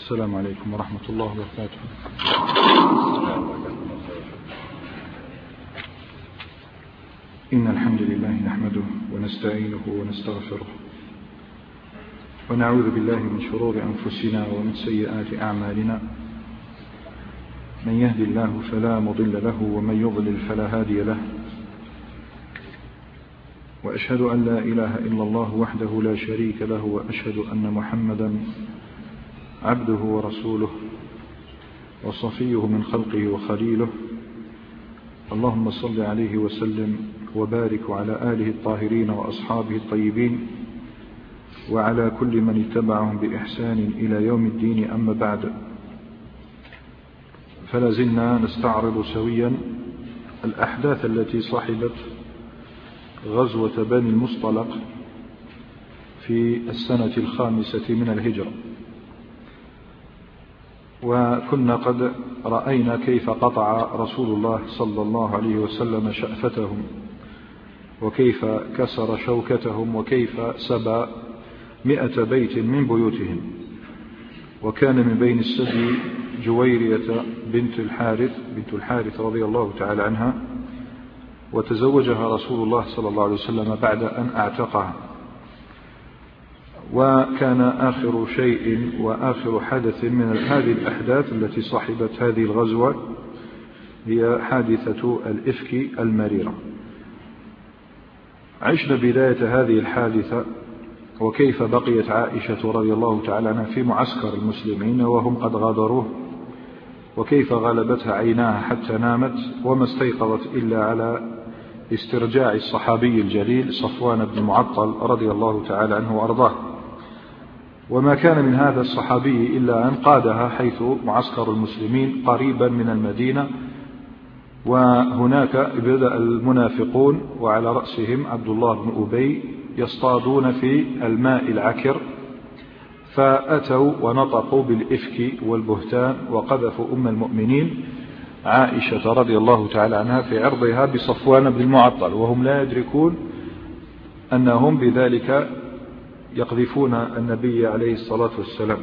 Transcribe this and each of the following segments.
السلام عليكم ورحمة الله وبركاته. إن الحمد لله نحمده ونستعينه ونستغفره ونعوذ بالله من شرور أنفسنا ومن سيئات أعمالنا. من يهدي الله فلا مضل له ومن يضلل فلا هادي له، وأشهد أن لا إله إلا الله وحده لا شريك له، وأشهد أن محمدا عبده ورسوله وصفيه من خلقه وخليله. اللهم صل عليه وسلم وبارك على آله الطاهرين وأصحابه الطيبين وعلى كل من اتبعهم بإحسان إلى يوم الدين. أما بعد، فلا زلنا نستعرض سويا الأحداث التي صحبت غزوة بني المصطلق في السنة 5 من الهجرة، وكنا قد رأينا كيف قطع رسول الله صلى الله عليه وسلم شأفتهم، وكيف كسر شوكتهم، وكيف سبى 100 بيت من بيوتهم. وكان من بين السبي جويرية بنت الحارث رضي الله تعالى عنها، وتزوجها رسول الله صلى الله عليه وسلم بعد أن أعتقها. وكان آخر شيء وآخر حدث من هذه الأحداث التي صحبت هذه الغزوة هي حادثة الإفك المريرة. عشنا بداية هذه الحادثة وكيف بقيت عائشة رضي الله تعالى عنها في معسكر المسلمين وهم قد غادروه، وكيف غلبتها عيناها حتى نامت وما استيقظت إلا على استرجاع الصحابي الجليل صفوان بن المعطل رضي الله تعالى عنه وأرضاه. وما كان من هذا الصحابي إلا أن قادها حيث معسكر المسلمين قريبا من المدينة، وهناك بدأ المنافقون وعلى رأسهم عبد الله بن أبي يصطادون في الماء العكر، فأتوا ونطقوا بالإفك والبهتان وقذفوا أم المؤمنين عائشة رضي الله تعالى عنها في عرضها بصفوان بن المعطل، وهم لا يدركون أنهم بذلك يقذفون النبي عليه الصلاة والسلام.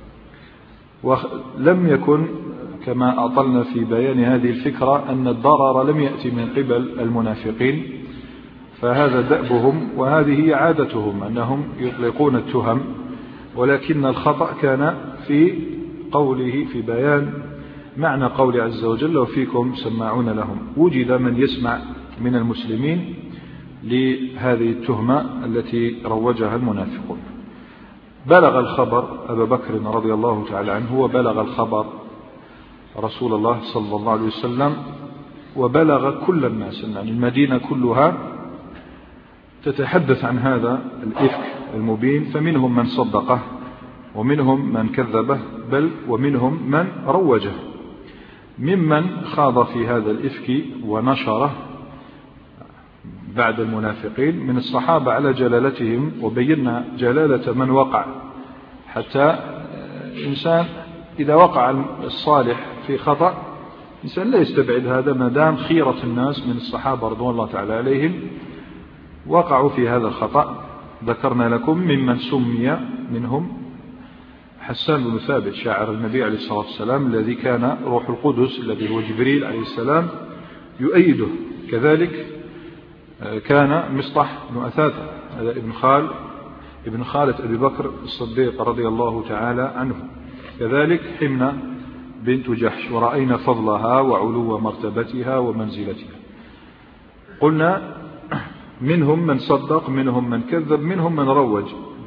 ولم يكن كما أطلنا في بيان هذه الفكرة أن الضرر لم يأتي من قبل المنافقين، فهذا دأبهم وهذه هي عادتهم أنهم يطلقون التهم، ولكن الخطأ كان في قوله في بيان معنى قول عز وجل وفيكم سماعون لهم. وجد من يسمع من المسلمين لهذه التهمة التي روجها المنافقون. بلغ الخبر أبا بكر رضي الله تعالى عنه، وبلغ الخبر رسول الله صلى الله عليه وسلم، وبلغ كل الناس، يعني المدينة كلها تتحدث عن هذا الإفك المبين، فمنهم من صدقه ومنهم من كذبه، بل ومنهم من روجه. ممن خاض في هذا الإفك ونشره بعد المنافقين من الصحابة على جلالتهم، وبينا جلالة من وقع، حتى إنسان إذا وقع الصالح في خطأ إنسان لا يستبعد هذا، ما دام خيرة الناس من الصحابة رضوان الله تعالى عليهم وقعوا في هذا الخطأ. ذكرنا لكم ممن سمي منهم حسان بن ثابت شاعر النبي عليه الصلاة والسلام، الذي كان روح القدس الذي هو جبريل عليه السلام يؤيده. كذلك كان مصطح بن أثاثة ابن خالة أبي بكر الصديق رضي الله تعالى عنه. كذلك حمنة بنت جحش، ورأينا فضلها وعلو مرتبتها ومنزلتها. قلنا منهم من صدق، منهم من كذب، منهم من روج،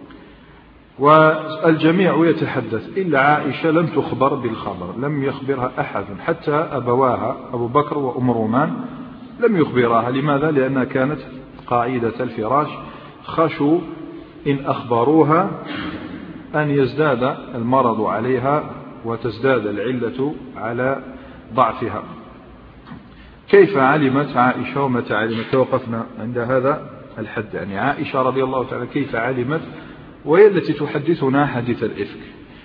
والجميع يتحدث إلا عائشة لم تخبر بالخبر، لم يخبرها أحد، حتى أبواها أبو بكر وأم رومان لم يخبراها. لماذا؟ لأنها كانت قاعدة الفراش، خشوا إن أخبروها أن يزداد المرض عليها وتزداد العلة على ضعفها. كيف علمت عائشة ومتى علمت؟ توقفنا عند هذا الحد، يعني عائشة رضي الله تعالى كيف علمت، وهي التي تحدثنا حديث الإفك.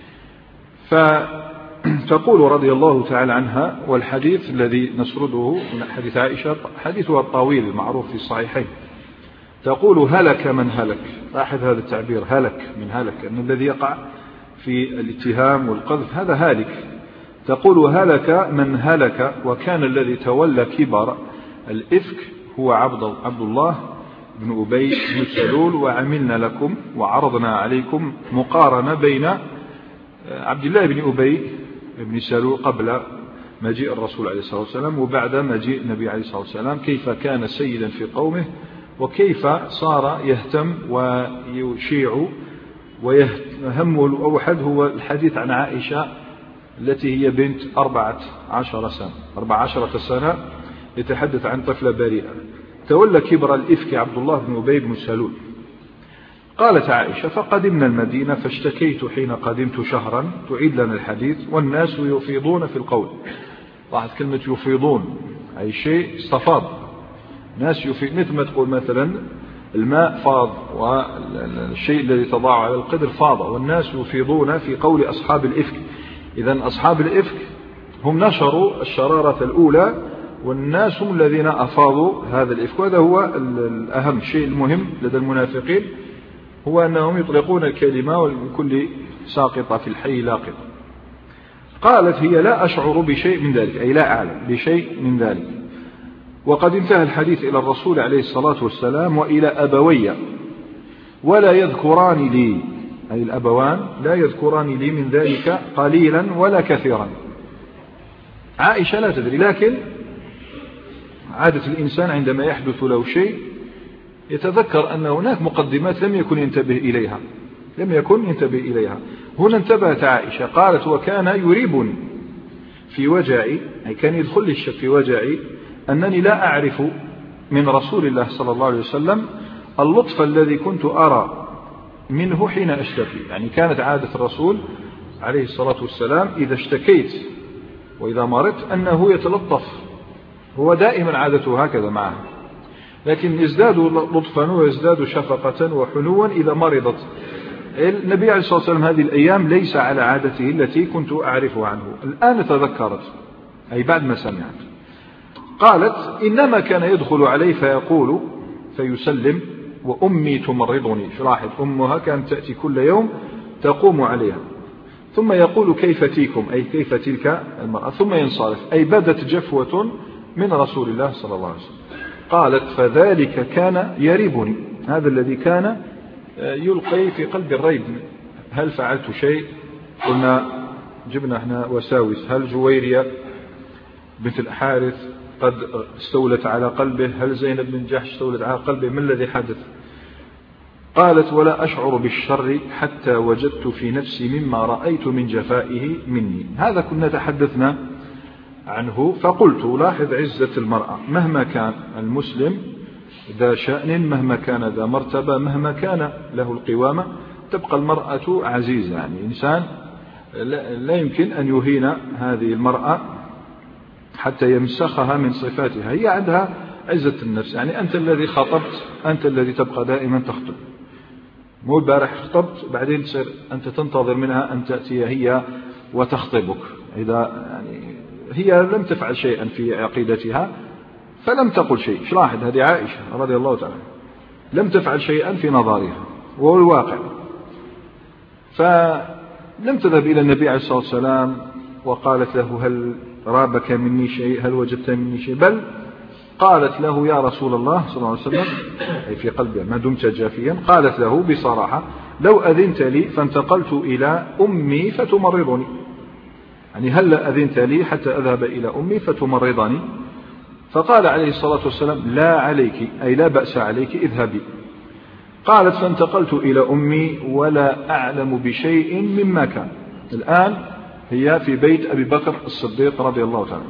فتقول رضي الله تعالى عنها، والحديث الذي نسرده من حديث عائشة حديثها الطويل المعروف في الصحيحين، تقول: هلك من هلك. لاحظ هذا التعبير، هلك من هلك، أن الذي يقع في الاتهام والقذف هذا هالك. تقول هلك من هلك، وكان الذي تولى كبر الإفك هو عبد الله بن أبي بن سلول، وعملنا لكم وعرضنا عليكم مقارنة بين عبد الله بن أبي بن سلول قبل مجيء الرسول عليه الصلاة والسلام وبعد مجيء النبي عليه الصلاة والسلام، كيف كان سيدا في قومه وكيف صار يهتم ويشيع ويهم الأوحد هو الحديث عن عائشة التي هي بنت 14 سنة يتحدث عن طفلة بريئة. تولى كبر الإفك عبد الله بن أبي بن سلول. قالت عائشة فقدمنا المدينة فاشتكيت حين قدمت شهرا تعيد لنا الحديث والناس يفيضون في القول. لاحظ كلمة يفيضون أي شيء استفاض، ناس يفيض، مثل ما تقول مثلا الماء فاض والشيء الذي تضع على القدر فاض، والناس يفيضون في قول أصحاب الإفك. إذن أصحاب الإفك هم نشروا الشرارة الأولى، والناس هم الذين أفاضوا هذا الإفك. وهذا هو الأهم شيء المهم لدى المنافقين، هو أنهم يطلقون الكلمة والكل ساقطة في الحي لاقطة. قالت هي لا أشعر بشيء من ذلك، أي لا أعلم بشيء من ذلك. وقد انتهى الحديث إلى الرسول عليه الصلاة والسلام وإلى أبوي ولا يذكران لي، أي الأبوان لا يذكران لي من ذلك قليلا ولا كثيرا. عائشة لا تدري، لكن عادة الإنسان عندما يحدث له شيء يتذكر أن هناك مقدمات لم يكن ينتبه إليها. هنا انتبهت عائشة، قالت وكان يريبني في وجعي، أي كان يدخل لي الشك في وجعي أنني لا أعرف من رسول الله صلى الله عليه وسلم اللطف الذي كنت أرى منه حين أشتكي. يعني كانت عادة الرسول عليه الصلاة والسلام إذا اشتكيت وإذا مرضت أنه يتلطف، هو دائما عادته هكذا معه، لكن يزداد لطفا ويزداد شفقة وحنوا إذا مرضت. النبي عليه الصلاة والسلام هذه الأيام ليس على عادته التي كنت أعرفها عنه. الآن تذكرت، أي بعد ما سمعت. قالت إنما كان يدخل علي فيقول فيسلم وأمي تمرضني. لاحظ أمها كانت تأتي كل يوم تقوم عليها، ثم يقول كيف تيكم، أي كيف تلك المرأة، ثم ينصرف، أي بدت جفوة من رسول الله صلى الله عليه وسلم. قالت فذلك كان يريبني، هذا الذي كان يلقي في قلب الريب، هل فعلت شيء؟ قلنا جبنا احنا وساوس، هل جويرية بنت الحارث قد استولت على قلبه؟ هل زينب بن جحش استولت على قلبه؟ ما الذي حدث؟ قالت ولا أشعر بالشر حتى وجدت في نفسي مما رأيت من جفائه مني. هذا كنا تحدثنا عنه، فقلت لاحظ عزة المرأة، مهما كان المسلم ذا شأن، مهما كان ذا مرتبة، مهما كان له القوامة، تبقى المرأة عزيزة. يعني إنسان لا يمكن أن يهين هذه المرأة حتى يمسخها من صفاتها، هي عندها عزة النفس. يعني أنت الذي خطبت، أنت الذي تبقى دائما تخطب، مو البارح خطبت بعدين تصير أنت تنتظر منها أن تأتي هي وتخطبك. إذا يعني هي لم تفعل شيئا في عقيدتها فلم تقل شيء. لاحظ هذه عائشة رضي الله تعالى لم تفعل شيئا في نظرها، وهو الواقع. فلم تذهب إلى النبي عليه الصلاة والسلام وقالت له هل رابك مني شيء، هل وجدت مني شيء، بل قالت له يا رسول الله صلى الله عليه وسلم، أي في قلبها ما دمت جافيا، قالت له بصراحة لو أذنت لي فانتقلت إلى أمي فتمرضني. يعني هل أذنت لي حتى أذهب إلى أمي فتمرضني؟ فقال عليه الصلاة والسلام لا عليك، أي لا بأس عليك، اذهبي. قالت فانتقلت إلى أمي ولا أعلم بشيء مما كان. الآن هي في بيت أبي بكر الصديق رضي الله تعالى،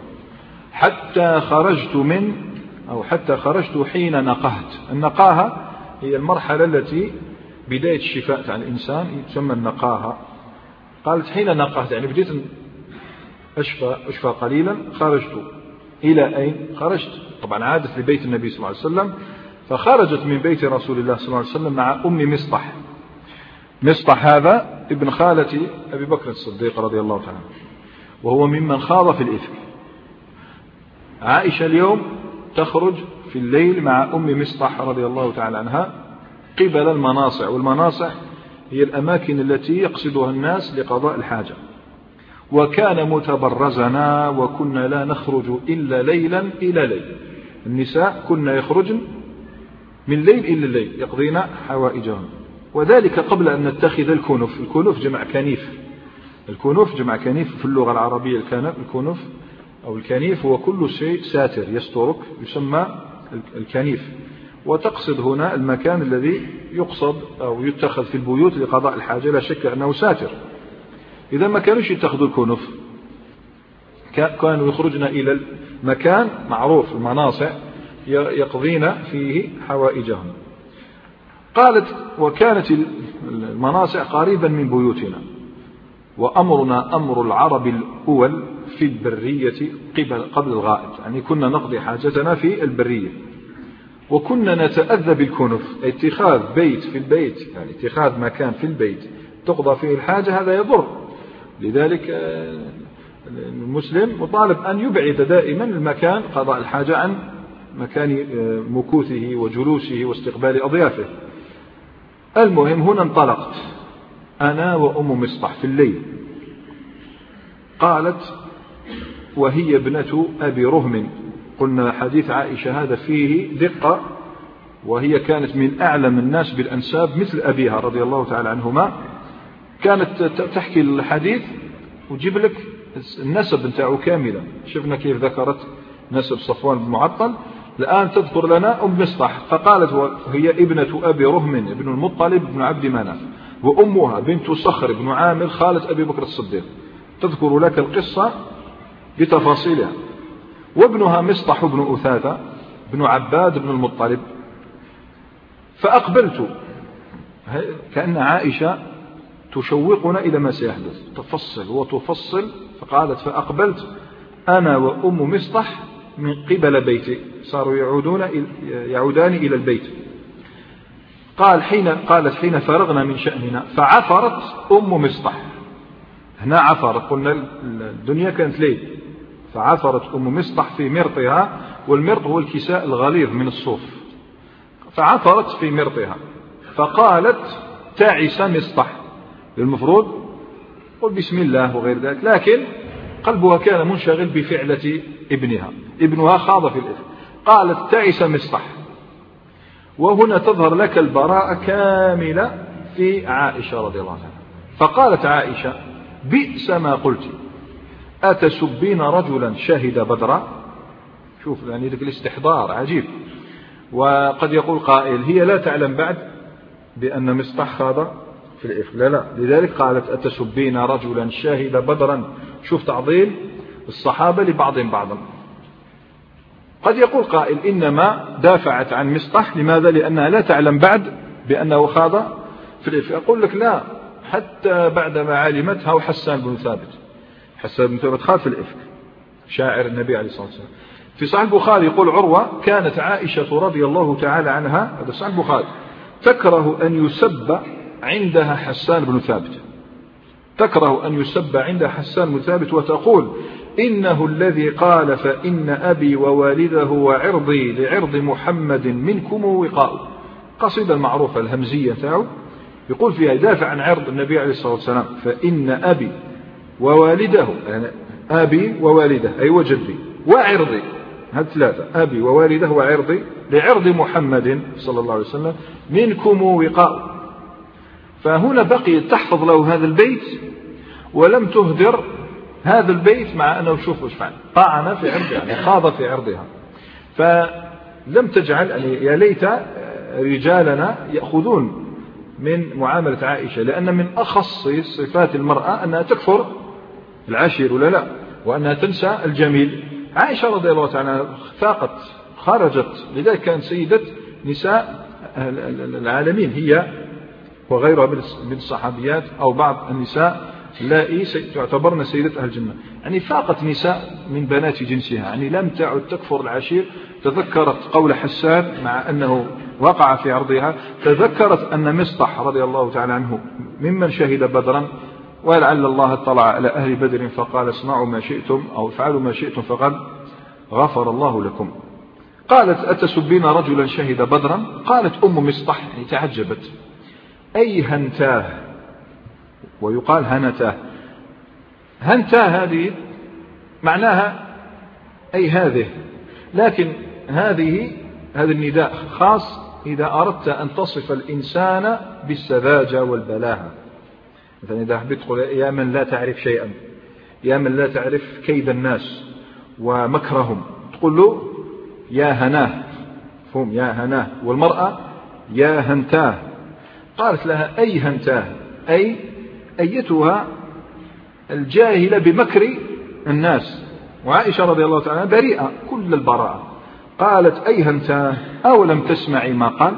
حتى خرجت حين نقهت. النقاهة هي المرحلة التي بداية الشفاء عن الإنسان تسمى النقاهة. قالت حين نقهت، يعني بديت أشفى قليلا. خرجت إلى أين؟ خرجت طبعا عادت لبيت النبي صلى الله عليه وسلم، فخرجت من بيت رسول الله صلى الله عليه وسلم مع أم مصطح. مصطح هذا ابن خالة أبي بكر الصديق رضي الله تعالى، وهو ممن خاض في الإفك. عائشة اليوم تخرج في الليل مع أم مصطح رضي الله تعالى عنها قبل المناصع، والمناصع هي الأماكن التي يقصدها الناس لقضاء الحاجة. وكان متبرزنا وكنا لا نخرج إلا ليلا إلى ليل. النساء كنا يخرجن من ليل إلى الليل يقضين حوائجهم، وذلك قبل أن نتخذ الكنف. الكنف جمع كنيف، الكنف جمع كنيف في اللغة العربية. الكنف أو الكنيف هو كل شيء ساتر يسترك يسمى الكنيف، وتقصد هنا المكان الذي يقصد أو يتخذ في البيوت لقضاء الحاجة، لا شك أنه ساتر. إذا ما كانوش يتخذوا الكنف، كانوا يخرجنا إلى المكان معروف المناصع يقضين فيه حوائجهم. قالت وكانت المناصع قريبا من بيوتنا، وأمرنا أمر العرب الأول في البرية قبل الغائط، يعني كنا نقضي حاجتنا في البرية. وكنا نتأذى بالكنف، اتخاذ بيت في البيت، يعني اتخاذ مكان في البيت تقضى فيه الحاجة هذا يضر. لذلك المسلم مطالب أن يبعد دائما المكان قضاء الحاجة عن مكان مكوثه وجلوسه واستقبال أضيافه. المهم هنا انطلقت أنا وأم مصطح في الليل. قالت وهي ابنة أبي رهم. قلنا حديث عائشة هذا فيه دقة، وهي كانت من أعلم الناس بالأنساب مثل أبيها رضي الله تعالى عنهما. كانت تحكي الحديث وجيب لك النسب نتاعو كاملا. شفنا كيف ذكرت نسب صفوان بن معطل، الآن تذكر لنا أم مصطح. فقالت وهي ابنة أبي رهم ابن المطلب بن عبد مناف، وأمها بنت صخر بن عامر خالة أبي بكر الصديق. تذكر لك القصة بتفاصيلها. وابنها مصطح بن أثاثة بن عباد بن المطلب. فأقبلت، كأن عائشة تشوقنا إلى ما سيحدث، تفصل وتفصل. فقالت فأقبلت أنا وأم مصطح من قبل بيتي، صاروا يعودان إلى البيت. قالت حين فرغنا من شأننا فعثرت أم مصطح. هنا عثرت، قلنا الدنيا كانت ليل، فعثرت أم مصطح في مرطها، والمرط هو الكساء الغليظ من الصوف. فعثرت في مرطها فقالت تعس مصطح. المفروض قل بسم الله وغير ذلك، لكن قلبها كان منشغل بفعلة ابنها خاض في الإثم. قالت تعس مصطح. وهنا تظهر لك البراءة كاملة في عائشة رضي الله عنها. فقالت عائشة بئس ما قلت، أتسبين رجلا شهد بدرا. شوف يعني ذلك الاستحضار عجيب. وقد يقول قائل هي لا تعلم بعد بأن مصطح خاض في الإفك، لا. لذلك قالت أتسبين رجلا شهد بدرا. شوف تعظيم الصحابة لبعضهم بعضا. قد يقول قائل إنما دافعت عن مصطح، لماذا؟ لأنها لا تعلم بعد بأنه خاض في الإفك. أقول لك لا، حتى بعدما علمتها وحسان بن ثابت. حسان بن ثابت خاض في الإفك، شاعر النبي عليه الصلاة والسلام. في صحيح البخاري يقول عروة كانت عائشة رضي الله تعالى عنها، هذا صحيح البخاري، تكره أن يسب عندها حسان بن ثابت، تكره أن يسب عندها حسان بن ثابت، وتقول إنه الذي قال فإن أبي ووالده وعرضي لعرض محمد منكم وقاء. قصيدة المعروفة الهمزية تاعو يقول فيها يدافع عن عرض النبي عليه الصلاة والسلام. فإن أبي ووالده، يعني أبي ووالده أي وجدي وعرضي، هذه ثلاثة، أبي ووالده وعرضي لعرض محمد صلى الله عليه وسلم منكم وقاء. فهنا بقي تحفظ له هذا البيت ولم تهدر هذا البيت، مع أنه شوف وش فعل، طعن في عرضها، يعني خاض في عرضها. فلم تجعل، يعني يا ليت رجالنا يأخذون من معاملة عائشة، لأن من أخص صفات المرأة أنها تكفر العشير ولا لا، وأنها تنسى الجميل. عائشة رضي الله تعالى فاقت خرجت، لذلك كانت سيدة نساء العالمين هي وغيرها من الصحابيات أو بعض النساء اللائي تعتبرن سيدة أهل الجنة. يعني فاقت نساء من بنات جنسها، يعني لم تعد تكفر العشير. تذكرت قول حسان مع أنه وقع في عرضها، تذكرت أن مصطح رضي الله تعالى عنه ممن شهد بدرا، ولعل الله اطلع على أهل بدر فقال اصنعوا ما شئتم أو افعلوا ما شئتم فقد غفر الله لكم. قالت أتسبين رجلا شهد بدرا. قالت أم مصطح، يعني تعجبت، أي هنتاه ويقال هنتاه. هنتاه هذه معناها أي هذه، لكن هذا النداء خاص إذا أردت أن تصف الإنسان بالسذاجة والبلاهة. مثلا إذا حبيت تقول يا من لا تعرف شيئا، يا من لا تعرف كيد الناس ومكرهم، تقول له يا هناه، فهم يا هناه. والمرأة يا هنتاه. قالت لها أي هنتاه، أي أيتها الجاهلة بمكر الناس. وعائشة رضي الله تعالى بريئة كل البراءة. قالت أي هنتاه أولم تسمعي ما قال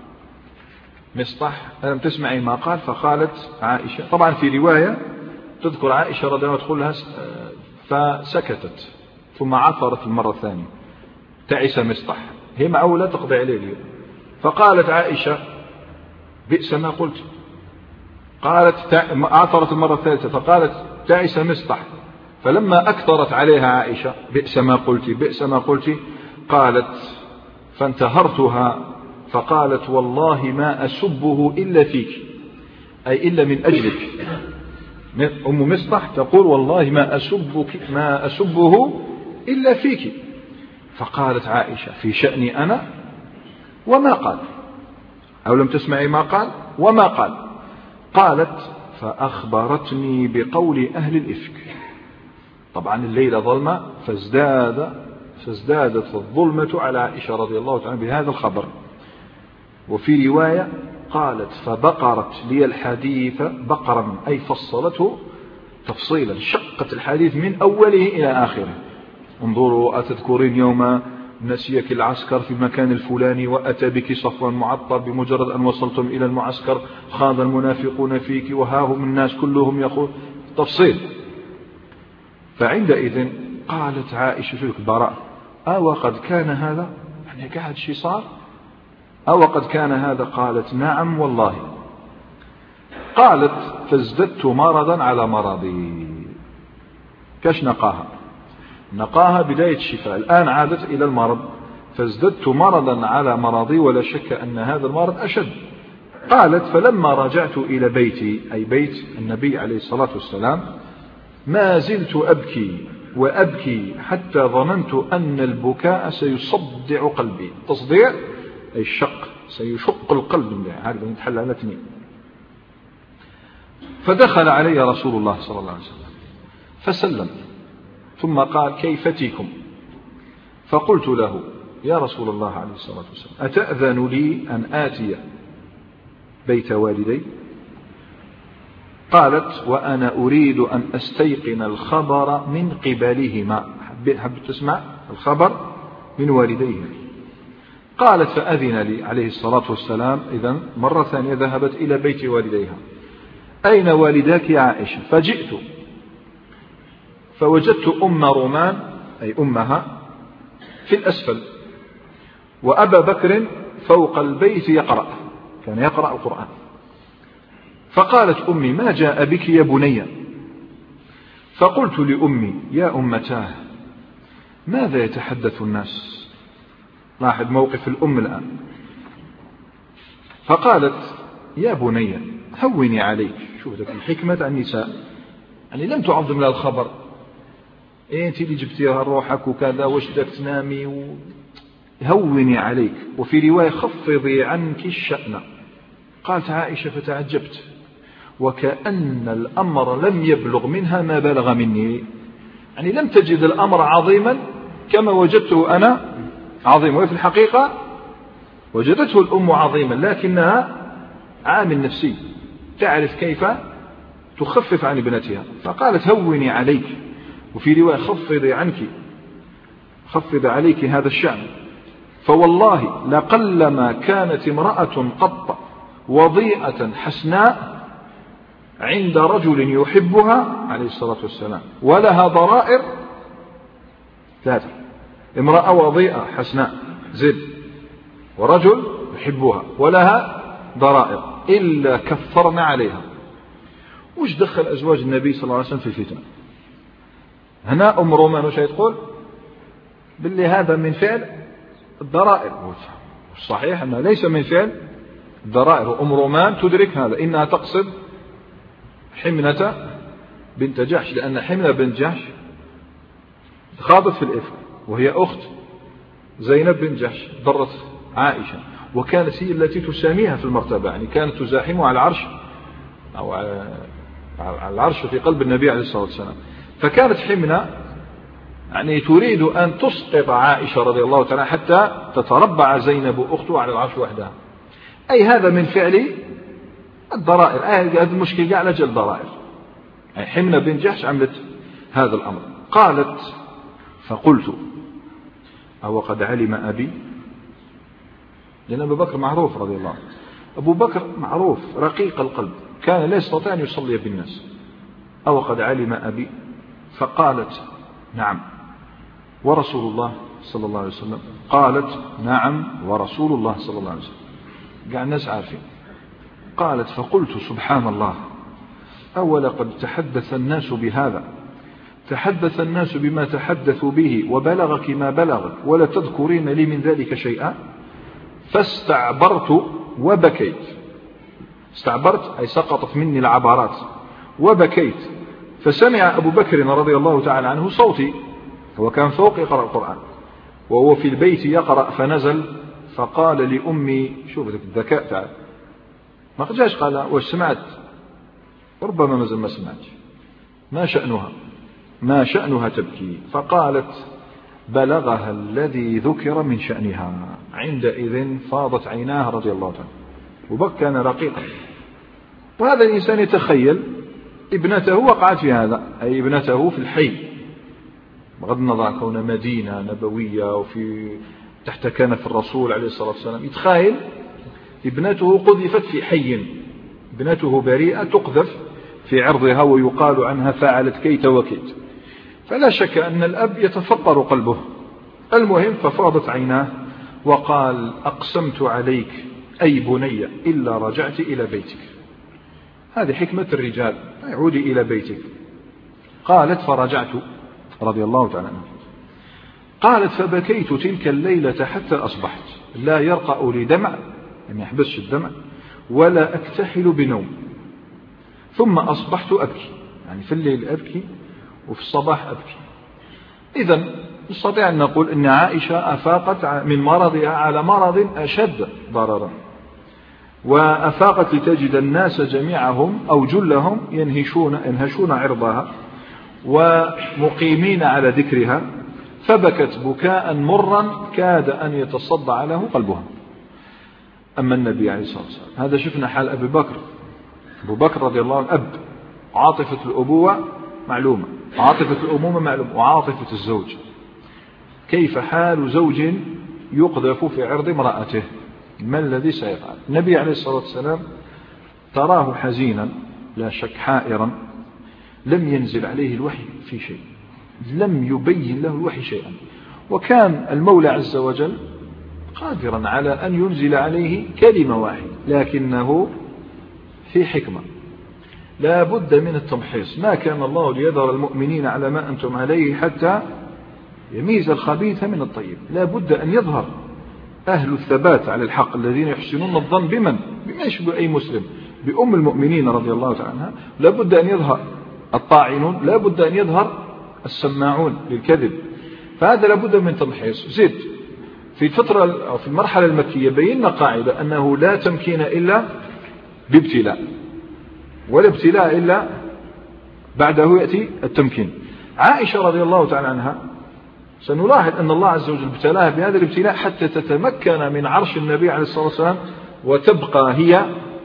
مصطح، ألم تسمعي ما قال؟ فقالت عائشة، طبعا في رواية تذكر عائشة رضي الله عنها تقول لها فسكتت ثم عثرت المرة الثانية تعس مصطح، هي معولة تقضي عليه اليوم. فقالت عائشة بئس ما قلت. قالت عثرت المرة الثالثة فقالت تعس مصطح. فلما أكثرت عليها عائشة بئس ما قلت بئس ما قلت، قالت فانتهرتها فقالت والله ما أسبه إلا فيك، أي إلا من أجلك. أم مصطح تقول والله ما أسبه إلا فيك. فقالت عائشة في شأني أنا وما قال، أو لم تسمعي ما قال وما قال. قالت فأخبرتني بقول أهل الإفك. طبعا الليلة ظلمة فازدادت الظلمة على عائشة رضي الله تعالى بهذا الخبر. وفي رواية قالت فبقرت لي الحديث بقرا، أي فصلته تفصيلا، شقت الحديث من أوله إلى آخره. انظروا أتذكرين يوم نسيك العسكر في المكان الفلاني وأتى بك صفوا معطر، بمجرد أن وصلتم إلى المعسكر خاض المنافقون فيك وهاهم الناس كلهم يقول تفصيل. فعندئذ قالت عائشة شوك براء وقد كان هذا، يعني قاعد شي صار وقد كان هذا؟ قالت نعم والله. قالت فازددت مرضا على مرضي. كاش نقاها بداية الشفاء، الآن عادت إلى المرض، فازددت مرضا على مرضي ولا شك أن هذا المرض أشد. قالت فلما رجعت إلى بيتي، أي بيت النبي عليه الصلاة والسلام، ما زلت أبكي وأبكي حتى ظننت أن البكاء سيصدع قلبي. تصديع أي الشق، سيشق القلب، هذا يتحل على اثنين. فدخل علي رسول الله صلى الله عليه وسلم فسلم ثم قال كيفتكم؟ فقلت له يا رسول الله عليه الصلاة والسلام أتأذن لي أن آتي بيت والدي؟ قالت وأنا أريد أن أستيقن الخبر من قبلهما. حبيت تسمع الخبر من والديه. قالت فأذن لي عليه الصلاة والسلام. إذن مرة ثانية ذهبت إلى بيت والديها. أين والداك يا عائشة؟ فجئت فوجدت أم رومان أي أمها في الأسفل، وأبا بكر فوق البيت يقرأ، كان يقرأ القرآن. فقالت أمي ما جاء بك يا بني؟ فقلت لأمي يا أمتاه ماذا يتحدث الناس؟ لاحظ موقف الأم الآن. فقالت يا بني هوني عليك. شوف ذلك الحكمة عن النساء، يعني لم تعظم لها الخبر. انت اللي جبتيها روحك وكذا، واش بدك تنامي هوني عليك. وفي رواية خفضي عنك الشأن. قالت عائشة فتعجبت وكأن الأمر لم يبلغ منها ما بلغ مني، يعني لم تجد الأمر عظيما كما وجدته أنا عظيما. وفي الحقيقة وجدته الأم عظيما، لكنها عامل نفسي تعرف كيف تخفف عن ابنتها. فقالت هوني عليك، وفي رواية خفضي عنك، خفض عليك هذا الشأن. فوالله لقلما كانت امرأة قط وضيئة حسناء عند رجل يحبها عليه الصلاة والسلام ولها ضرائر. ثلاثة: امرأة وضيئة حسناء زد، ورجل يحبها ولها ضرائر، إلا كثرنا عليها. وش دخل أزواج النبي صلى الله عليه وسلم في الفتنة؟ هنا أم رومان وش تقول؟ باللي هذا من فعل الضرائر. صحيح أنه ليس من فعل الضرائر، وأم رومان تدرك هذا، إنها تقصد حمنة بنت جحش، لأن حمنة بنت جحش خاضت في الإفك، وهي أخت زينب بنت جحش ضرت عائشة، وكانت هي التي تساميها في المرتبة، يعني كانت تزاحمها على العرش أو على العرش في قلب النبي عليه الصلاة والسلام. فكانت حمنة يعني تريد أن تسقط عائشة رضي الله تعالى حتى تتربع زينب أخته على العرش وحدها. أي هذا من فعل الضرائر، هذا المشكلة على جل ضرائر. يعني حمنة بن جحش عملت هذا الأمر. قالت فقلت أو قد علم أبي، لأن أبو بكر معروف رضي الله عنه، أبو بكر معروف رقيق القلب، كان لا يستطيع أن يصلي بالناس. أو قد علم أبي. فقالت نعم ورسول الله صلى الله عليه وسلم. قالت نعم ورسول الله صلى الله عليه وسلم، قاعد الناس عارفين. قالت فقلت سبحان الله، أولا قد تحدث الناس بهذا، تحدث الناس بما تحدثوا به وبلغك ما بلغك ولا تذكرين لي من ذلك شيئا. فاستعبرت وبكيت. استعبرت أي سقطت مني العبارات وبكيت. فسمع أبو بكر رضي الله تعالى عنه صوتي، هو كان فوق يقرأ القرآن وهو في البيت يقرأ، فنزل فقال لأمي، شوف الذكاء تعالى، ما جاش قال واش سمعت، ربما ما سمعت، ما شأنها تبكي. فقالت بلغها الذي ذكر من شأنها. عندئذ فاضت عيناه رضي الله تعالى، وبكى كان رقيقا. وهذا الإنسان يتخيل ابنته وقعت في هذا، أي ابنته في الحي، بغض النظر كون مدينة نبوية وفي تحت كنف الرسول عليه الصلاة والسلام، يتخيل ابنته قذفت في حي، ابنته بريئة تقذف في عرضها ويقال عنها فعلت كيت وكيت. فلا شك أن الأب يتفطر قلبه. المهم ففاضت عيناه وقال أقسمت عليك أي بني إلا رجعت إلى بيتك. هذه حكمة الرجال، عودي إلى بيتك. قالت فرجعت رضي الله تعالى عنه. قالت فبكيت تلك الليلة حتى أصبحت لا يرقأ لي دمع، يعني يحبسش الدمع، ولا أكتحل بنوم، ثم أصبحت أبكي، يعني في الليل أبكي وفي الصباح أبكي. إذن نستطيع أن نقول أن عائشة أفاقت من مرضها على مرض أشد ضررا، وأفاقت لتجد الناس جميعهم أو جلهم ينهشون عرضها ومقيمين على ذكرها، فبكت بكاء مرا كاد أن يتصدع له قلبها. أما النبي عليه الصلاة والسلام هذا شفنا حال أبي بكر. أبو بكر رضي الله عنه أب، عاطفة الأبوة معلومة، عاطفة الأمومة معلومة، وعاطفة الزوج. كيف حال زوج يقذف في عرض امرأته؟ ما الذي سيفعل؟ النبي عليه الصلاة والسلام تراه حزينا لا شك، حائرا، لم ينزل عليه الوحي في شيء، لم يبين له الوحي شيئا، وكان المولى عز وجل قادرا على أن ينزل عليه كلمة واحدة، لكنه في حكمة لا بد من التمحيص. ما كان الله ليذر المؤمنين على ما أنتم عليه حتى يميز الخبيث من الطيب. لا بد أن يظهر أهل الثبات على الحق الذين يحسنون الظن بما يشبه أي مسلم، بأم المؤمنين رضي الله تعالى عنها. لا بد أن يظهر الطاعنون، لا بد أن يظهر السماعون للكذب. فهذا لا بد من تمحيص. زيد في الفترة أو في المرحلة المكية بينا قاعدة أنه لا تمكين إلا بابتلاء، ولا ابتلاء إلا بعده يأتي التمكين. عائشة رضي الله تعالى عنها سنلاحظ أن الله عز وجل ابتلاها بهذا الابتلاء حتى تتمكن من عرش النبي عليه الصلاة والسلام، وتبقى هي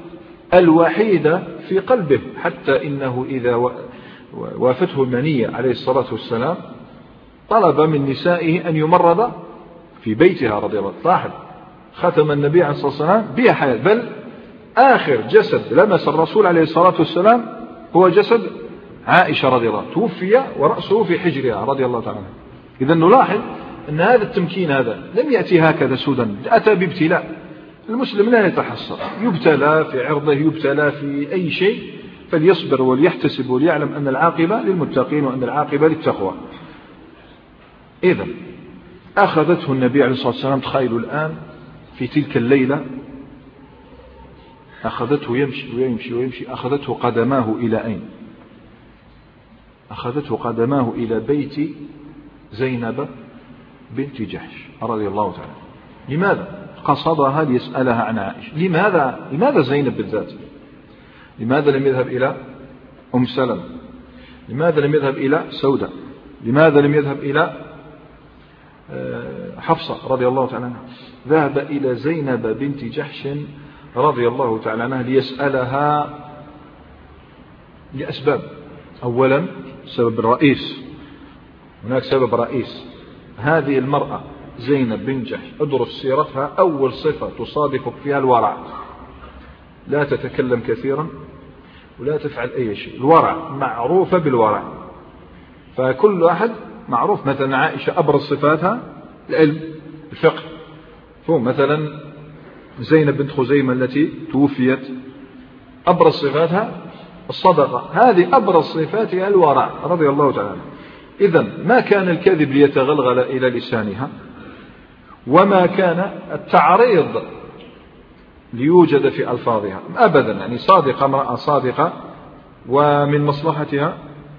الوحيدة في قلبه، حتى إنه إذا وافته المنية عليه الصلاة والسلام طلب من نسائه أن يمرض في بيتها رضي الله. لاحظ ختم النبي عليه الصلاة والسلام بها حياة، بل آخر جسد لمس الرسول عليه الصلاة والسلام هو جسد عائشة رضي الله، توفي ورأسه في حجرها رضي الله تعالى. إذا نلاحظ أن هذا التمكين هذا لم يأتي هكذا سودا، أتى بابتلاء. المسلم لا يتحصر، يبتلى في عرضه، يبتلى في أي شيء، فليصبر وليحتسب وليعلم أن العاقبة للمتقين وأن العاقبة للتقوى. إذا أخذته النبي عليه الصلاة والسلام، تخيلوا الآن في تلك الليلة أخذته يمشي ويمشي ويمشي، أخذته قدماه إلى أين؟ أخذته قدماه إلى بيت زينب بنت جحش رضي الله تعالى. لماذا؟ قصدها ليسألها عن عائشة. لماذا زينب بالذات؟ لماذا لم يذهب إلى أم سلمة؟ لماذا لم يذهب إلى سودة؟ لماذا لم يذهب إلى حفصة رضي الله تعالى عنها؟ ذهب إلى زينب بنت جحش رضي الله تعالى عنها ليسألها لأسباب. أولا سبب رئيس، هناك سبب رئيس. هذه المرأة زينب بن جحش ادرس سيرتها، أول صفة تصادفك فيها الورع، لا تتكلم كثيرا ولا تفعل أي شيء. الورع معروفة بالورع، فكل أحد معروف. مثلا عائشة أبرز صفاتها العلم الفقه، مثلا زينب بنت خزيمة التي توفيت أبرز صفاتها الصدقة، هذه أبرز صفاتها الورع رضي الله تعالى. إذن ما كان الكذب ليتغلغل إلى لسانها، وما كان التعريض ليوجد في ألفاظها أبدا. يعني صادقة، امرأة صادقة، ومن مصلحتها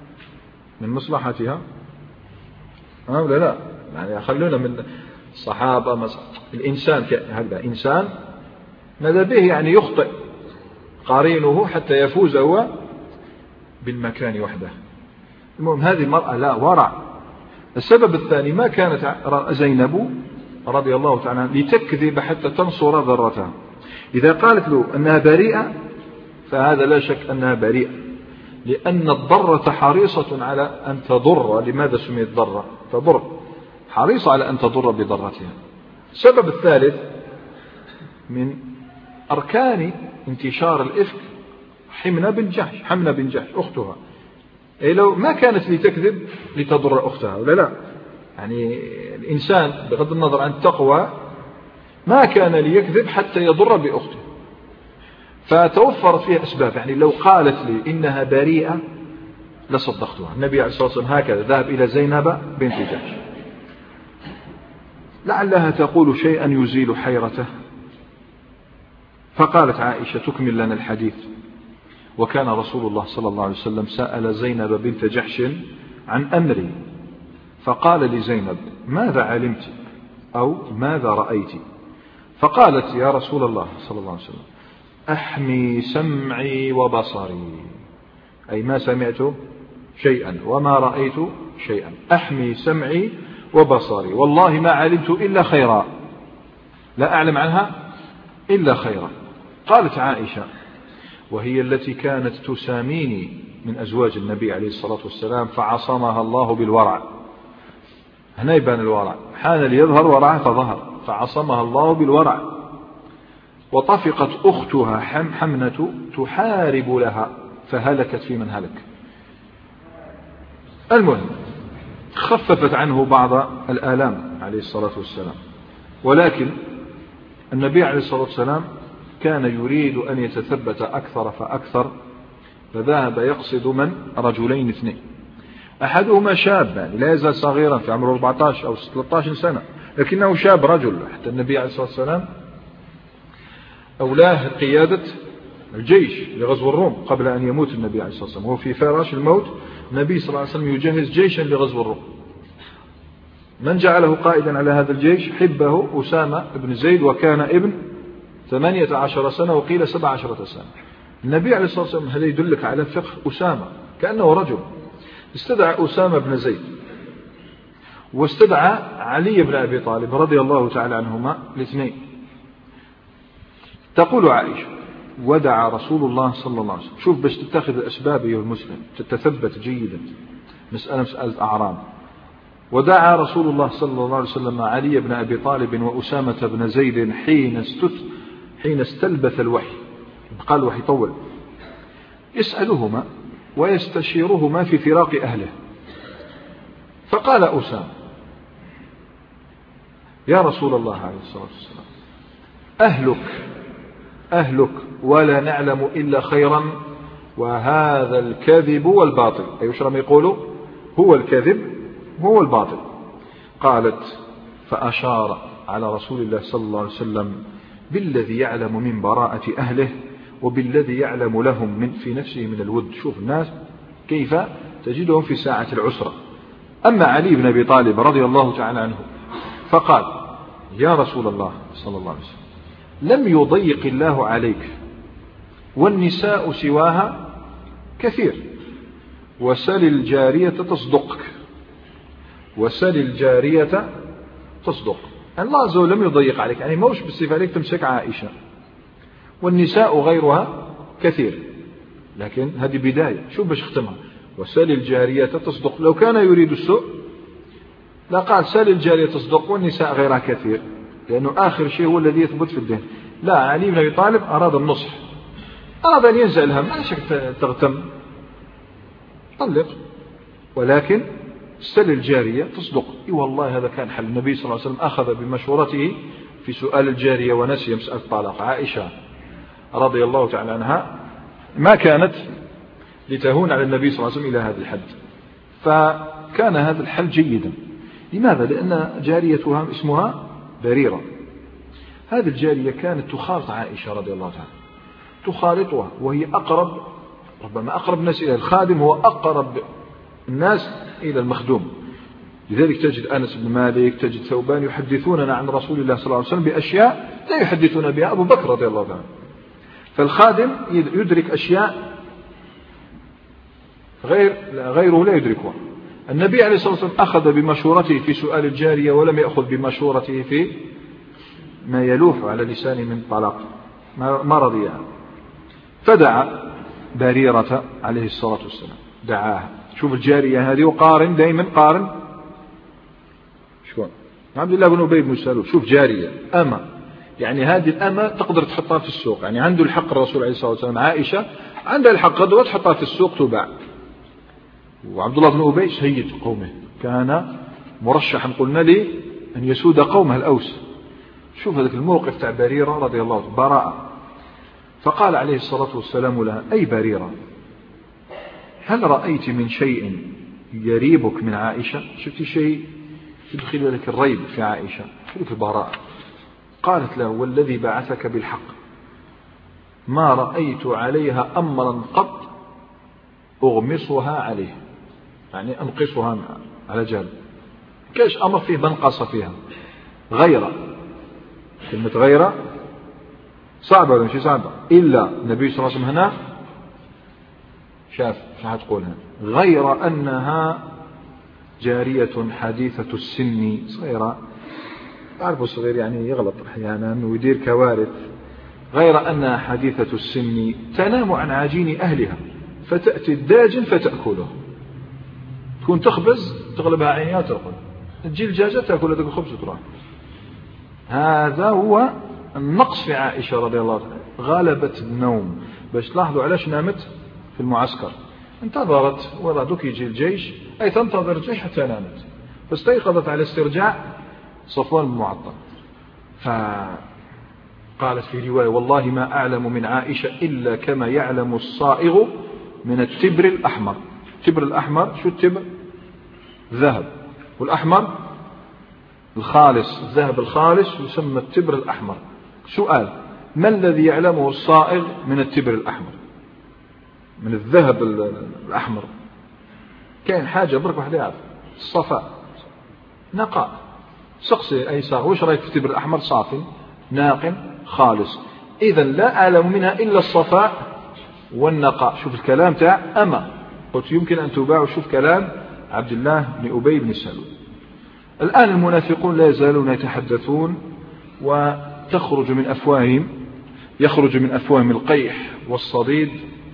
ولا لا؟ يعني خلونا من الصحابة. الإنسان هذا إنسان ماذا به؟ يعني يخطئ قارينه حتى يفوز هو بالمكان وحده. المهم هذه المرأة لا ورع. السبب الثاني، ما كانت زينب رضي الله تعالى لتكذب حتى تنصر ذرتها. إذا قالت له أنها بريئة فهذا لا شك أنها بريئة، لأن الضرة حريصة على أن تضر. لماذا سميت ضرة؟ تضر، حريصة على أن تضر بضرتها. السبب الثالث من أركان انتشار الإفك حمنة بن جحش أختها. أي لو ما كانت لتكذب لتضر أختها ولا لا؟ يعني الإنسان بغض النظر عن التقوى ما كان ليكذب حتى يضر بأخته، فتوفرت فيها أسباب. يعني لو قالت لي إنها بريئة لصدقتها. النبي عليه الصلاة والسلام هكذا ذهب إلى زينب بنت جحش لعلها تقول شيئا يزيل حيرته، فقالت عائشة تكمل لنا الحديث: وكان رسول الله صلى الله عليه وسلم سأل زينب بنت جحش عن أمري فقال لزينب: ماذا علمت أو ماذا رأيت؟ فقالت: يا رسول الله صلى الله عليه وسلم أحمي سمعي وبصري، أي ما سمعت شيئا وما رأيت شيئا، أحمي سمعي وبصري، والله ما علمت إلا خيرا، لا أعلم عنها إلا خيرا. قالت عائشة وهي التي كانت تساميني من أزواج النبي عليه الصلاة والسلام فعصمها الله بالورع. هنا يبان الورع، حان ليظهر ورع فظهر، فعصمها الله بالورع. وطفقت أختها حمنة تحارب لها فهلكت في من هلك. المهم خففت عنه بعض الآلام عليه الصلاة والسلام، ولكن النبي عليه الصلاة والسلام كان يريد أن يتثبت أكثر فأكثر، فذهب يقصد من رجلين اثنين، أحدهما شاب يعني لا يزال صغيرا في عمره 14 أو 13 سنة، لكنه شاب رجل. حتى النبي عليه الصلاة والسلام أولاه قيادة الجيش لغزو الروم قبل أن يموت النبي عليه الصلاة والسلام. وهو في فراش الموت النبي صلى الله عليه وسلم يجهز جيشا لغزو الروم. من جعله قائدا على هذا الجيش؟ حبه أسامة بن زيد، وكان ابن 18 سنة وقيل 17 سنة. النبي عليه الصلاة والسلام هذا يدلك على فقه أسامة، كأنه رجل. استدعى أسامة بن زيد واستدعى علي بن أبي طالب رضي الله تعالى عنهما الاثنين. تقول عائشة: ودعا رسول الله صلى الله عليه وسلم. شوف باش تتخذ الأسباب أيها المسلم تتثبت جيدا، مسألة أعراض. ودعا رسول الله صلى الله عليه وسلم علي بن أبي طالب وأسامة بن زيد حين استلبث الوحي، قال الوحي طول، يسألهما ويستشيرهما في فراق أهله. فقال أسامة: يا رسول الله عليه الصلاة والسلام أهلك ولا نعلم إلا خيرا، وهذا الكذب والباطل. أي وشرم يقولوا هو الكذب هو الباطل. قالت: فأشار على رسول الله صلى الله عليه وسلم بالذي يعلم من براءة أهله وبالذي يعلم لهم من في نفسه من الود. شوف الناس كيف تجدهم في ساعة العسرة. أما علي بن أبي طالب رضي الله تعالى عنه فقال: يا رسول الله صلى الله عليه وسلم، لم يضيق الله عليك والنساء سواها كثير، وسل الجارية تصدقك، وسل الجارية تصدق. الله عز وجل لم يضيق عليك، يعني موش بالصفة عليك تمسك عائشة، والنساء غيرها كثير، لكن هذه بداية. شوف باش ختمها: وسل الجارية تصدق. لو كان يريد السوء لا قال سل الجارية تصدق والنساء غيرها كثير، لأنه آخر شيء هو الذي يثبت في الدين. لا، علي بن أبي طالب أراد النصح، أراد أن ينزع الهم، ما شك تغتم طلق، ولكن سل الجارية تصدق. اي والله هذا كان حل. النبي صلى الله عليه وسلم أخذ بمشورته في سؤال الجارية ونسي مسألة الطلاق. عائشة رضي الله تعالى عنها ما كانت لتهون على النبي صلى الله عليه وسلم إلى هذا الحد، فكان هذا الحل جيدا. لماذا؟ لأن جاريتها اسمها بريرة. هذه الجارية كانت تخالط عائشة رضي الله تعالى، تخالطها، وهي أقرب، ربما أقرب الناس إلى الخادم، هو أقرب الناس إلى المخدوم. لذلك تجد أنس بن مالك، تجد ثوبان يحدثوننا عن رسول الله صلى الله عليه وسلم بأشياء لا يحدثون بها أبو بكر رضي الله عنه. فالخادم يدرك أشياء غيره لا يدركها. النبي عليه الصلاة والسلام أخذ بمشورته في سؤال الجارية، ولم يأخذ بمشورته في ما يلوح على لسانه من طلاق، ما رضي عنه. فدعا بريرة عليه الصلاة والسلام، دعاها. شوف الجارية هذه، وقارن دائما، قارن شكون؟ عبد الله بن أبي بن سلول. شوف جارية أما، يعني هذه الأمة تقدر تحطها في السوق، يعني عنده الحق الرسول عليه الصلاة والسلام. عائشة عندها الحق غدوة تحطها في السوق تباع. وعبد الله بن أبي سيد قومه، كان مرشحا قلنا لي أن يسود قومه الأوس. شوف هذاك الموقف تاع بريرة رضي الله عنه، براءة. فقال عليه الصلاة والسلام لها: أي بريرة، هل رأيت من شيء يريبك من عائشة؟ شفت شيء يدخل لك الريب في عائشة؟ شوف البراءة. قالت له: والذي بعثك بالحق ما رأيت عليها أمرا قط أغمصها عليه، يعني أنقصها على جانب. كاش أمر فيه بنقص فيها. غيرة، كلمة غيرة صعبة ولا مش صعبة؟ إلا النبي صلى الله عليه وسلم هنا شاف شو هتقولها، غير أنها جارية حديثة السن صغيرة. تعرفوا الصغير يعني يغلط أحيانا ويدير كوارث. غير أنها حديثة السن تنام عن عجين أهلها فتأتي الداجن فتأكله. تكون تخبز تغلبها عينيها وتأكل، تجي الدجاجة تأكل هذاك الخبز وتروح. هذا هو النقص في عائشة رضي الله عنها. غلبت النوم. باش تلاحظوا علاش نامت في المعسكر، انتظرت ورادوك يجي الجيش، أي تنتظر الجيش حتى نامت، فاستيقظت على استرجاع صفوان بن معطل. فقالت في رواية: والله ما أعلم من عائشة إلا كما يعلم الصائغ من التبر الأحمر. التبر الأحمر شو التبر؟ ذهب، والأحمر الخالص، الذهب الخالص يسمى التبر الأحمر. سؤال: ما الذي يعلمه الصائغ من التبر الأحمر، من الذهب الأحمر؟ كاين حاجة برك واحد يعرف: الصفاء، نقاء. سقسي أي صاغ: وش رأيك في التبر الأحمر؟ صافي ناق خالص. إذا لا أعلم منها إلا الصفاء والنقاء. شوف الكلام تاع أما قلت يمكن أن تباع. وشوف كلام عبد الله بن أبي بن سلول. الآن المنافقون لا يزالون يتحدثون، وتخرج من أفواههم، يخرج من أفواههم القيح والصديد.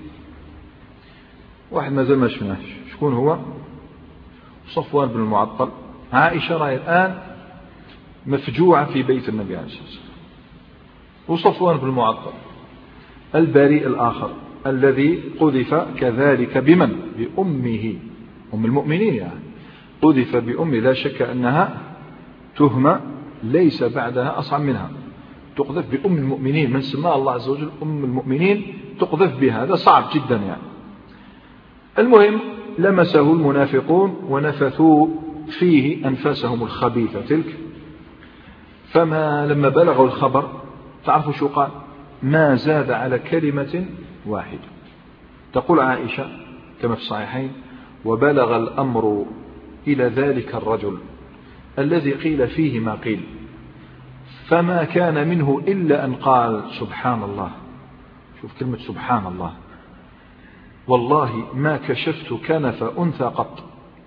واحد ما زال ما شفناش شكون هو؟ صفوان بن المعطل. عائشة رأي الآن مفجوعة في بيت النبي عليه الصلاة والسلام. وصفوان بن المعطل البريء الآخر الذي قذف كذلك بمن؟ بأمه، أم المؤمنين يعني. قذف بأمه، لا شك أنها تهمة ليس بعدها أصعب منها. تقذف بأم المؤمنين، من سماه الله عز وجل أم المؤمنين تقذف بها، هذا صعب جدا يعني. المهم لمسه المنافقون ونفثوا فيه أنفاسهم الخبيثة تلك. فما لما بلغوا الخبر تعرفوا شو قال؟ ما زاد على كلمة واحدة. تقول عائشة كما في الصحيحين: وبلغ الأمر إلى ذلك الرجل الذي قيل فيه ما قيل، فما كان منه إلا أن قال سبحان الله. شوف كلمة سبحان الله. والله ما كشفت كنف أنثى قط.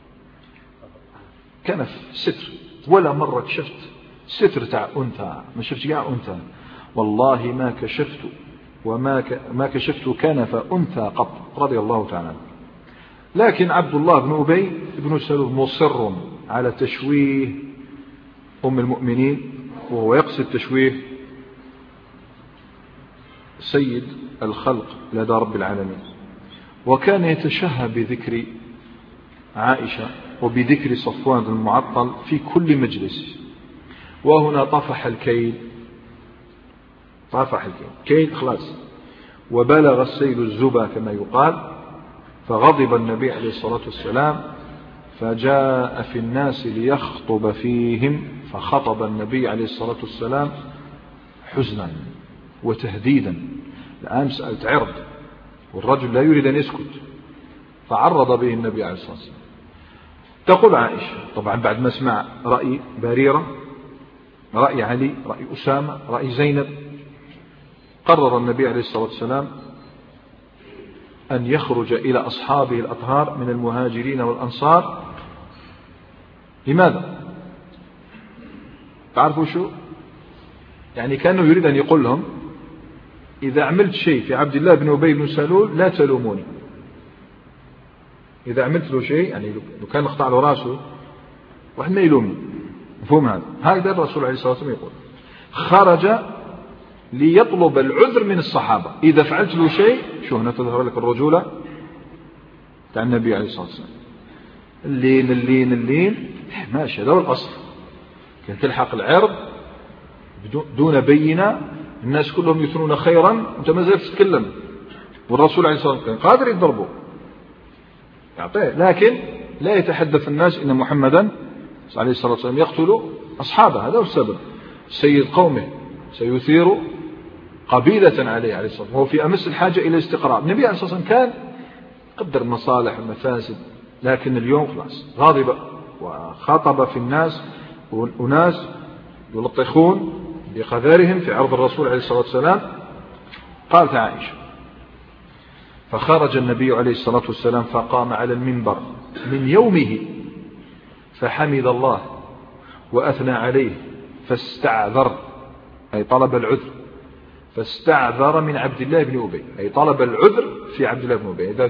كنف ستر، ولا مرة كشفت ستر تاع أنثى، ما شفت جاء أنثى. والله ما كشفت كنف أنثى قط، رضي الله تعالى. لكن عبد الله بن أبي بن سلول مصر على تشويه أم المؤمنين، وهو يقصد تشويه سيد الخلق لدى رب العالمين. وكان يتشهى بذكر عائشة وبذكر صفوان المعطل في كل مجلس. وهنا طفح الكيل كيل خلاص. وبلغ السيل الزبا كما يقال، فغضب النبي عليه الصلاة والسلام فجاء في الناس ليخطب فيهم، فخطب النبي عليه الصلاة والسلام حزنا وتهديدا. الآن مسألة عرض، والرجل لا يريد أن يسكت، فعرض به النبي عليه الصلاة والسلام. تقول عائشة طبعا بعد ما سمع رأي بريرة، رأي علي، رأي أسامة، رأي زينب، قرر النبي عليه الصلاة والسلام أن يخرج إلى أصحابه الأطهار من المهاجرين والأنصار. لماذا؟ تعرفوا شو؟ يعني كانوا يريد أن يقول لهم: إذا عملت شيء في عبد الله بن أبي بن سلول لا تلوموني. إذا عملت له شيء، يعني لو كان اقطع له راسه واحد ما يلومني. مفهوم هذا؟ هذا الرسول عليه الصلاة والسلام يقول. خرج ليطلب العذر من الصحابة. إذا فعلت له شيء، شو هنا تظهر لك الرجولة تاع النبي عليه الصلاة والسلام. اللين ماشي، هذا هو الأصل. كان تلحق العرض دون بينة، الناس كلهم يثنون خيرا وانت ما زلت تتكلم. والرسول عليه الصلاة والسلام كان قادر يضربه يعطيه، لكن لا يتحدث الناس إن محمدا عليه الصلاة والسلام يقتل أصحابه. هذا هو السبب. سيد قومه سيثير قبيلة عليه الصلاة والسلام، وهو في أمس الحاجة إلى استقرار. النبي عليه الصلاة والسلام كان قدر مصالح ومفاسد، لكن اليوم خلاص غاضب وخاطب في الناس، وناس يلطخون بقذارهم في عرض الرسول عليه الصلاة والسلام. قالت عائشة: فخرج النبي عليه الصلاة والسلام فقام على المنبر من يومه فحمد الله وأثنى عليه، فاستعذر، أي طلب العذر، فاستعذر من عبد الله بن أبي، أي طلب العذر في عبد الله بن أبي. إذا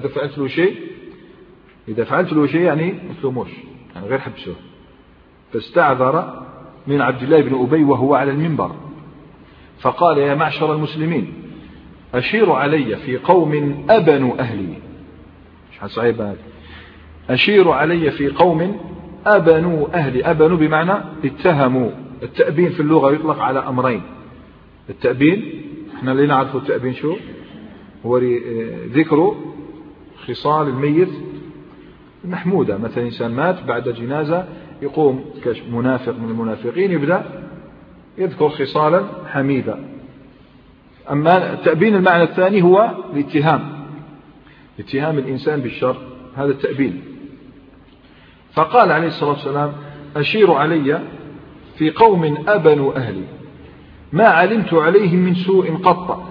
فعلت له شيء يعني ما تلوموش، يعني غير حبسه. فاستعذر من عبد الله بن أبي وهو على المنبر، فقال: يا معشر المسلمين، أشيروا علي في قوم أبنوا أهلي. مش صعيب هذا. أشيروا علي في قوم أبنوا أهلي. أبنوا بمعنى اتهموا. التأبين في اللغة يطلق على أمرين. التأبين احنا اللي نعرفه التأبين شو هو؟ ذكر خصال الميت المحمودة. مثلا إنسان مات بعد جنازة، يقوم كمنافق من المنافقين يبدأ يذكر خصالا حميدة. أما التأبين المعنى الثاني هو الاتهام، اتهام الإنسان بالشر، هذا التأبين. فقال عليه الصلاة والسلام: أشيروا علي في قوم أبنوا أهلي ما علمت عليهم من سوء قط،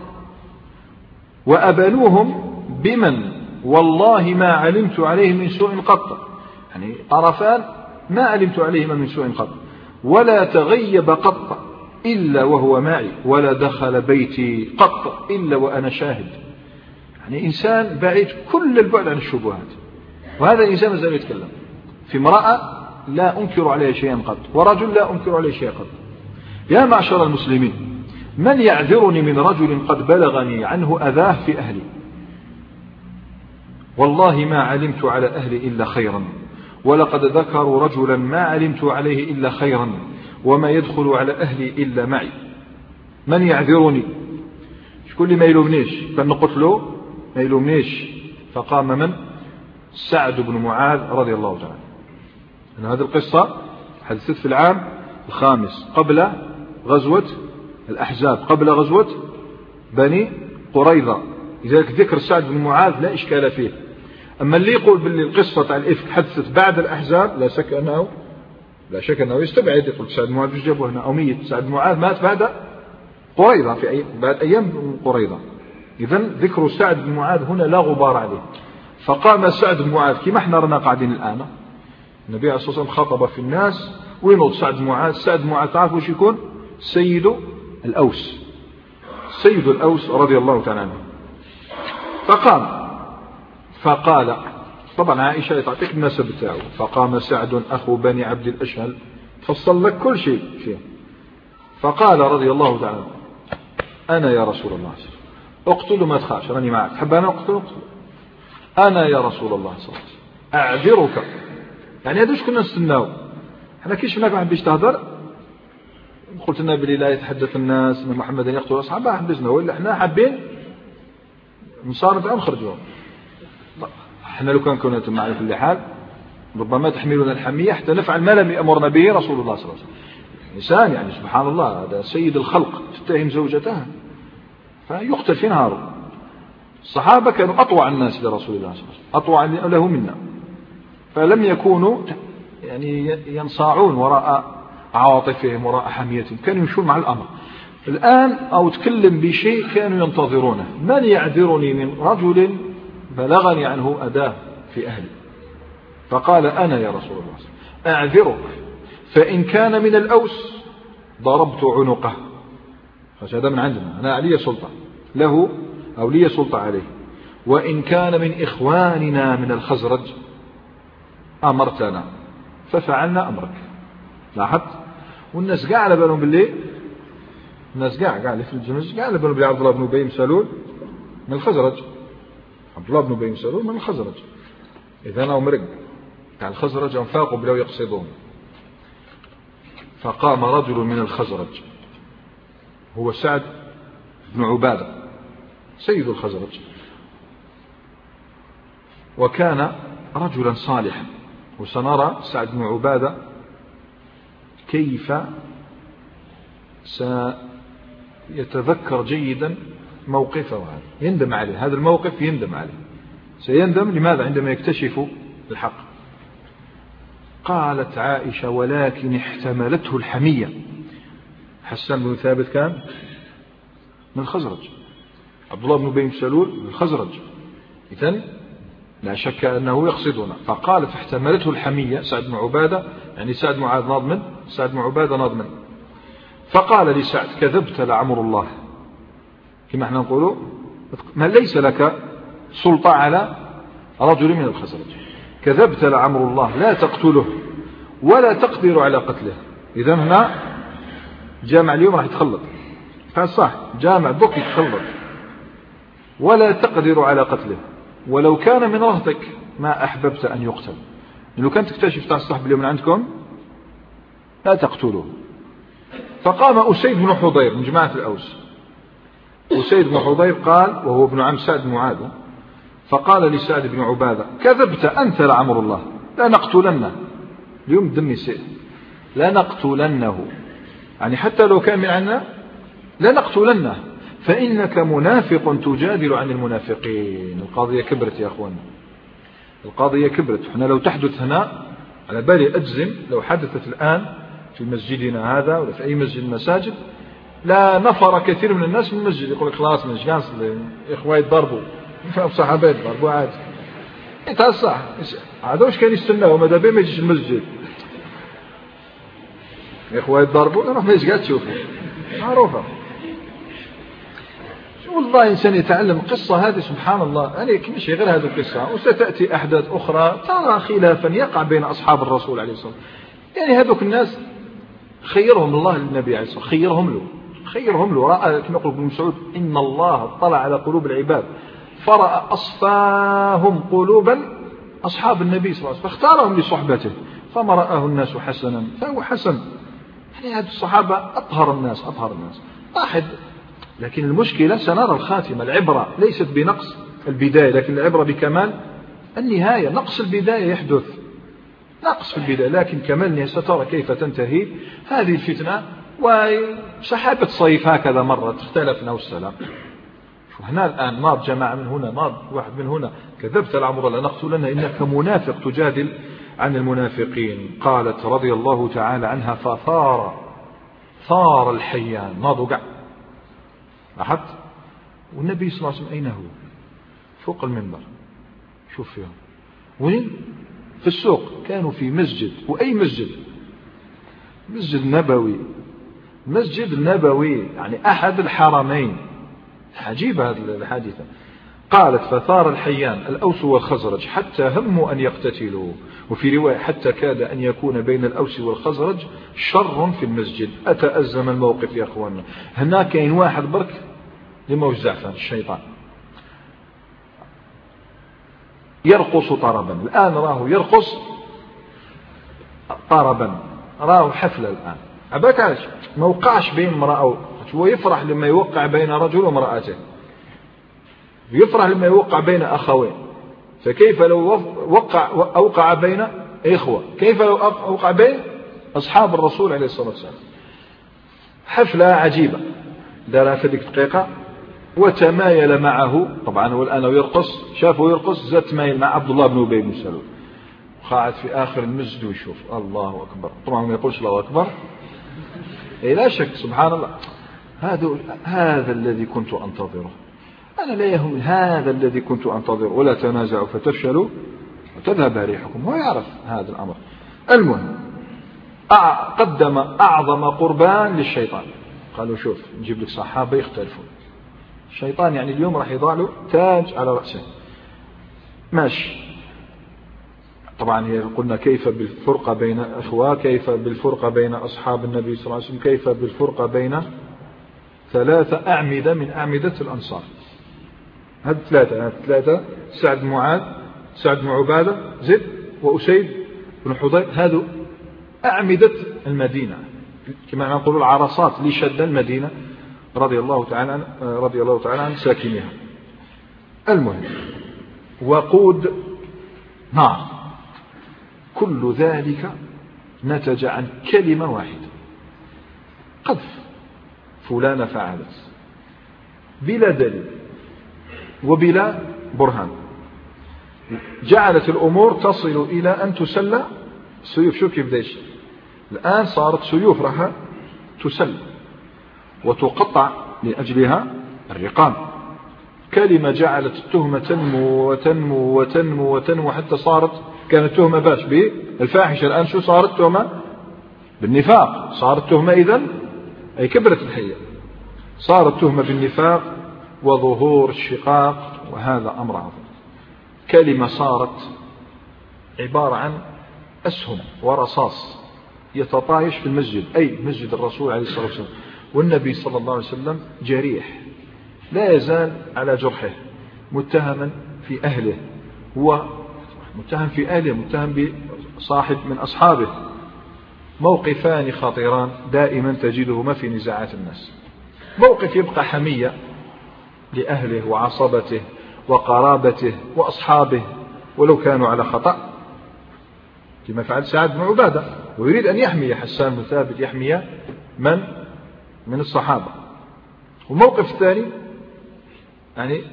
وأبنوهم بمن والله ما علمت عليهم من سوء قط. يعني طرفان ما علمت عليهما من سوء قط، ولا تغيب قط إلا وهو معي، ولا دخل بيتي قط إلا وأنا شاهد. يعني إنسان بعيد كل البعد عن الشبهات، وهذا الإنسان لازم يتكلم في امرأة لا أنكر عليه شيئا قط، ورجل لا أنكر عليه شيئا قط. يا معشر المسلمين، من يعذرني من رجل قد بلغني عنه أذاه في أهلي؟ والله ما علمت على أهلي إلا خيرا، ولقد ذكروا رجلا ما علمت عليه إلا خيرا، وما يدخل على أهلي إلا معي. من يعذرني؟ شكون اللي ما يلومنيش؟ فنقول له ما يلومنيش. فقام من؟ سعد بن معاذ رضي الله تعالى. أن هذه القصة حدثت في العام 5 قبل غزوة الأحزاب، قبل غزوة بني قريظة. لذلك ذكر سعد بن معاذ لا إشكال فيه. أما اللي يقول باللي القصة تاع الإفك حدثت بعد الأحزاب لا شك أنه يستبعد، يقول سعد بن معاذ جابوه هنا أو ميت. سعد بن معاذ مات بعد قريظة بعد أيام من قريظة. إذن ذكر سعد بن معاذ هنا لا غبار عليه. فقام سعد بن معاذ كما احنا رانا قاعدين الآن، النبي عليه الصلاة والسلام خطب في الناس وينوض سعد بن معاذ. سعد بن معاذ تعرف وش يكون؟ سيد الأوس رضي الله تعالى عنه. فقام فقال، طبعا عائشة تعطيك النسب بتاعه، فقام سعد أخو بني عبد الأشهل، فصل لك كل شيء فيه. فقال رضي الله تعالى عنه: أنا يا رسول الله اقتل ما تخافش، راني معك، حب أنا اقتل. أنا يا رسول الله صلى الله عليه وسلم أعذرك. يعني هذا ايش كنا نستناو احنا؟ كي شفناك واحد باش تهضر قلت لنا بلي لا يتحدث الناس ان محمدا يقتل اصحابه، حبسنا، ولا احنا حابين نصارف او نخرجوهم. احنا لو كان كنا على كل حال ربما تحملنا الحمية حتى نفعل ما لم يأمرنا به رسول الله صلى الله عليه وسلم. إنسان يعني سبحان الله، هذا سيد الخلق تتهم زوجته فيقتل في نهاره. الصحابة كانوا أطوع الناس لرسول الله صلى الله عليه وسلم، أطوع له منا، فلم يكونوا يعني ينصاعون وراء عواطفهم وراء حميتهم، كانوا يمشون مع الأمر. الآن أو تكلم بشيء كانوا ينتظرونه. من يعذرني من رجل بلغني عنه أداه في أهلي؟ فقال: أنا يا رسول الله أعذرك، فإن كان من الأوس ضربت عنقه. هذا من عندنا، أنا علي سلطة له أو لي سلطة عليه. وإن كان من إخواننا من الخزرج أمرتنا ففعلنا أمرك. لاحظت؟ والناس قاع على بالهم باللي الناس قاع اللي في الجنوز قاع على بالهم باللي عبد الله بن أبي سلول من الخزرج. عبد الله بن أبي سلول من الخزرج. إذا أنا مرق تاع الخزرج انفاقوا بلاو يقصدون. فقام رجل من الخزرج هو سعد بن عبادة سيد الخزرج، وكان رجلا صالحا. وسنرى سعد بن عبادة كيف سيتذكر جيدا موقفه هذا، يندم عليه. هذا الموقف يندم عليه، سيندم. لماذا؟ عندما يكتشف الحق. قالت عائشة: ولكن احتملته الحمية. حسان بن ثابت كان من الخزرج، عبد الله بن أبي سلول من الخزرج، إذن لا شك أنه يقصدنا. فقال: فاحتملته الحمية. سعد بن عبادة يعني سعد معاذ ناضمن، سعد بن عبادة ناضمن. فقال لسعد: كذبت لعمر الله، كما احنا نقول ما ليس لك سلطة على رجل من الخزرج. كذبت لعمر الله لا تقتله ولا تقدر على قتله. إذن هنا جامع اليوم راح يتخلط، فصح جامع بك يتخلط. ولا تقدر على قتله ولو كان من رهتك ما أحببت أن يقتل. لو كانت تكتشف تاع الصحب اليوم من عندكم لا تقتلوه. فقام أسيد بن حضير من جماعة الأوس. أسيد بن حضير قال، وهو ابن عم سعد بن معاذ، فقال لسعد بن عبادة: كذبت أنت لعمر الله، لا نقتلنه. اليوم دم يسير، لا نقتلنه، يعني حتى لو كان من عنا لا نقتلنه، فإنك منافق تجادل عن المنافقين. القضية كبرت يا أخوان، القضية كبرت. احنا لو تحدث هنا على بالي أجزم لو حدثت الآن في مسجدنا هذا ولا في أي مسجد المساجد لا نفر كثير من الناس من المسجد، يقول لك خلاص مش قاص إخوة يضربوا صحابة يضربوا عادي. انت صح هذا وش كان يستناه ماذا بيه ما يجيش المسجد إخوة يضربوا نروح ما يجي تشوفوا معروفة. والله إنسان يتعلم القصة هذه سبحان الله عليك مش غير هذه القصة، وستأتي أحداث أخرى ترى خلافا يقع بين أصحاب الرسول عليه الصلاة والسلام. يعني هذوك الناس خيرهم الله للنبي عليه الصلاة والسلام، خيرهم له رأى كما يقول ابن مسعود: إن الله اطلع على قلوب العباد فرأى أصفاهم قلوبا أصحاب النبي صلى الله عليه وسلم فاختارهم لصحبته، فما رآه الناس حسنا فهو حسن. يعني هذه الصحابة أطهر الناس واحد. لكن المشكلة سنرى الخاتمة. العبرة ليست بنقص البداية لكن العبرة بكمال النهاية. نقص البداية يحدث نقص في البداية لكن كمال النهاية سترى كيف تنتهي هذه الفتنة. وسحابة صيف هكذا مرة اختلفنا والسلام. هنا الآن ناض جماعة من هنا، ناض واحد من هنا، كذبت العمر لنقتلن إنك منافق تجادل عن المنافقين. قالت رضي الله تعالى عنها ثار الحيان، ناضوا قع لاحظت. والنبي صلى الله عليه وسلم أين هو؟ فوق المنبر. شوف فيهم وين؟ في السوق. كانوا في مسجد، وأي مسجد؟ مسجد نبوي، مسجد نبوي يعني أحد الحرمين. عجيبة هذه الحادثة. قالت فثار الحيان الأوس والخزرج حتى هموا أن يقتتلوا، وفي رواية حتى كاد أن يكون بين الأوس والخزرج شر في المسجد. أتأزم الموقف يا أخوانا. هناك كاين واحد برك لما وزعفان الشيطان يرقص طربا. الآن راه يرقص طربا، راه حفلة الآن. عباك علاش ما وقعش بين امرأة، هو يفرح لما يوقع بين رجل وامرأته، يفرح لما يوقع بين أخوين، فكيف لو أوقع بين إخوة؟ كيف لو أوقع بين أصحاب الرسول عليه الصلاة والسلام؟ حفلة عجيبة دارها في ذيك الدقيقة. وتمايل معه، طبعا هو الآن يرقص، شافه يرقص زاد تمايل مع عبد الله بن أبي بن سلول، قاعد في آخر المسجد ويشوف الله أكبر. طبعا ما يقولش الله أكبر، لا شك سبحان الله. هذا الذي كنت أنتظره أنا، لا يهم هذا الذي كنت أنتظره. ولا تنازعوا فتفشلوا وتذهب ريحكم. هو يعرف هذا الأمر. المهم قدم أعظم قربان للشيطان. قالوا شوف نجيب لك صحابة يختلفون. الشيطان يعني اليوم راح يضع له تاج على رأسه. ماشي. طبعا هي قلنا كيف بالفرقة بين أخوة، كيف بالفرقة بين أصحاب النبي صلى الله عليه وسلم، كيف بالفرقة بين 3 أعمدة من أعمدة الأنصار. هذه 3 سعد بن معاذ، سعد بن عبادة، زيد وأسيد بن حضير. هذو أعمدة المدينة كما نقول العرصات لشد المدينة رضي الله تعالى عن ساكنها. المهم وقود نار. كل ذلك نتج عن كلمة واحدة، قذف فلانة فعلت، بلا دليل وبلا برهان. جعلت الأمور تصل إلى أن تسلى السيوف. شوف كيف بدايش الآن صارت سيوف راح تسل وتقطع لأجلها الرقاب. كلمة جعلت التهمة تنمو وتنمو وتنمو وتنمو حتى صارت، كانت تهمة باش بالفاحشة، الآن شو صارت؟ تهمة بالنفاق. صارت تهمة إذن أي كبرت الحية، صارت تهمة بالنفاق وظهور الشقاق، وهذا أمر عظيم. كلمة صارت عبارة عن أسهم ورصاص يتطايش في المسجد، أي مسجد الرسول عليه الصلاة والسلام، والنبي صلى الله عليه وسلم جريح لا يزال على جرحه، متهما في أهله، هو متهم في أهله، متهم بصاحب من أصحابه. موقفان خطيران دائما تجدهما في نزاعات الناس. موقف يبقى حمية لأهله وعصبته وقرابته وأصحابه ولو كانوا على خطأ، كما فعل سعد بن عبادة، ويريد أن يحمي حسان بن ثابت، يحمي من الصحابة. والموقف الثاني يعني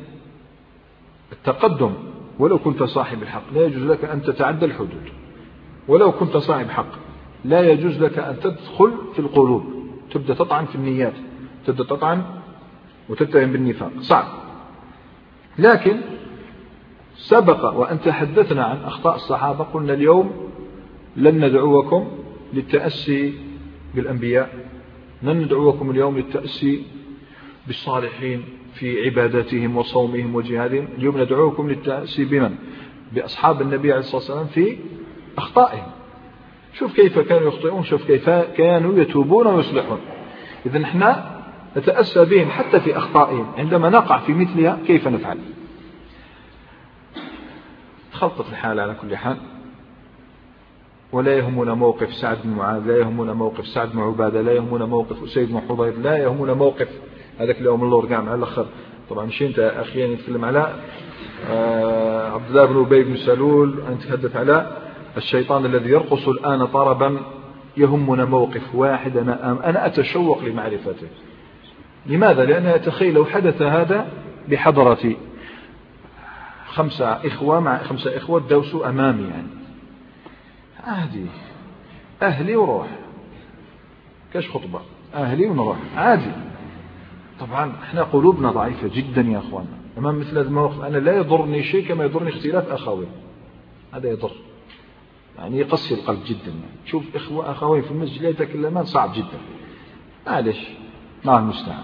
التقدم، ولو كنت صاحب الحق لا يجوز لك أن تتعدى الحدود، ولو كنت صاحب حق لا يجوز لك أن تدخل في القلوب، تبدأ تطعن في النيات، تبدأ تطعن وتتهم بالنفاق، صعب. لكن سبق وأن تحدثنا عن أخطاء الصحابة، قلنا اليوم لن ندعوكم للتأسي بالأنبياء، لن ندعوكم اليوم للتأسي بالصالحين في عباداتهم وصومهم وجهادهم، اليوم ندعوكم للتأسي بمن؟ بأصحاب النبي عليه الصلاة والسلام في أخطائهم. شوف كيف كانوا يخطئون، شوف كيف كانوا يتوبون ويصلحون. إذن احنا نتأسى بهم حتى في أخطائهم، عندما نقع في مثلها كيف نفعل؟ تخلطت الحال على كل حال. ولا يهمنا موقف سعد بن معاذ، لا يهمنا موقف سعد بن عبادة، لا يهمنا موقف أسيد بن حضير، لا يهمنا موقف هذاك اليوم اللور قام على الأخر. طبعا مش أنت أخيرا نتكلم على عبد الله بن أبي بن سلول، نتحدث على الشيطان الذي يرقص الآن طربا. يهمنا موقف واحد، أنا أتشوق لمعرفته. لماذا؟ لأن أتخيل لو حدث هذا بحضرة 5 إخوة مع 5 إخوة دوسوا أمامي يعني عادي، أهلي وروح، كاش خطبة، أهلي ونروح عادي. طبعا احنا قلوبنا ضعيفة جدا يا أخوانا أمام مثل هذا المواقف. أنا لا يضرني شيء كما يضرني اختلاف أخوين، هذا يضر يعني يقسي القلب جدا يعني. تشوف إخوة أخوين في المسجد لا يتكلمان صعب جدا، معلش مع المستعان.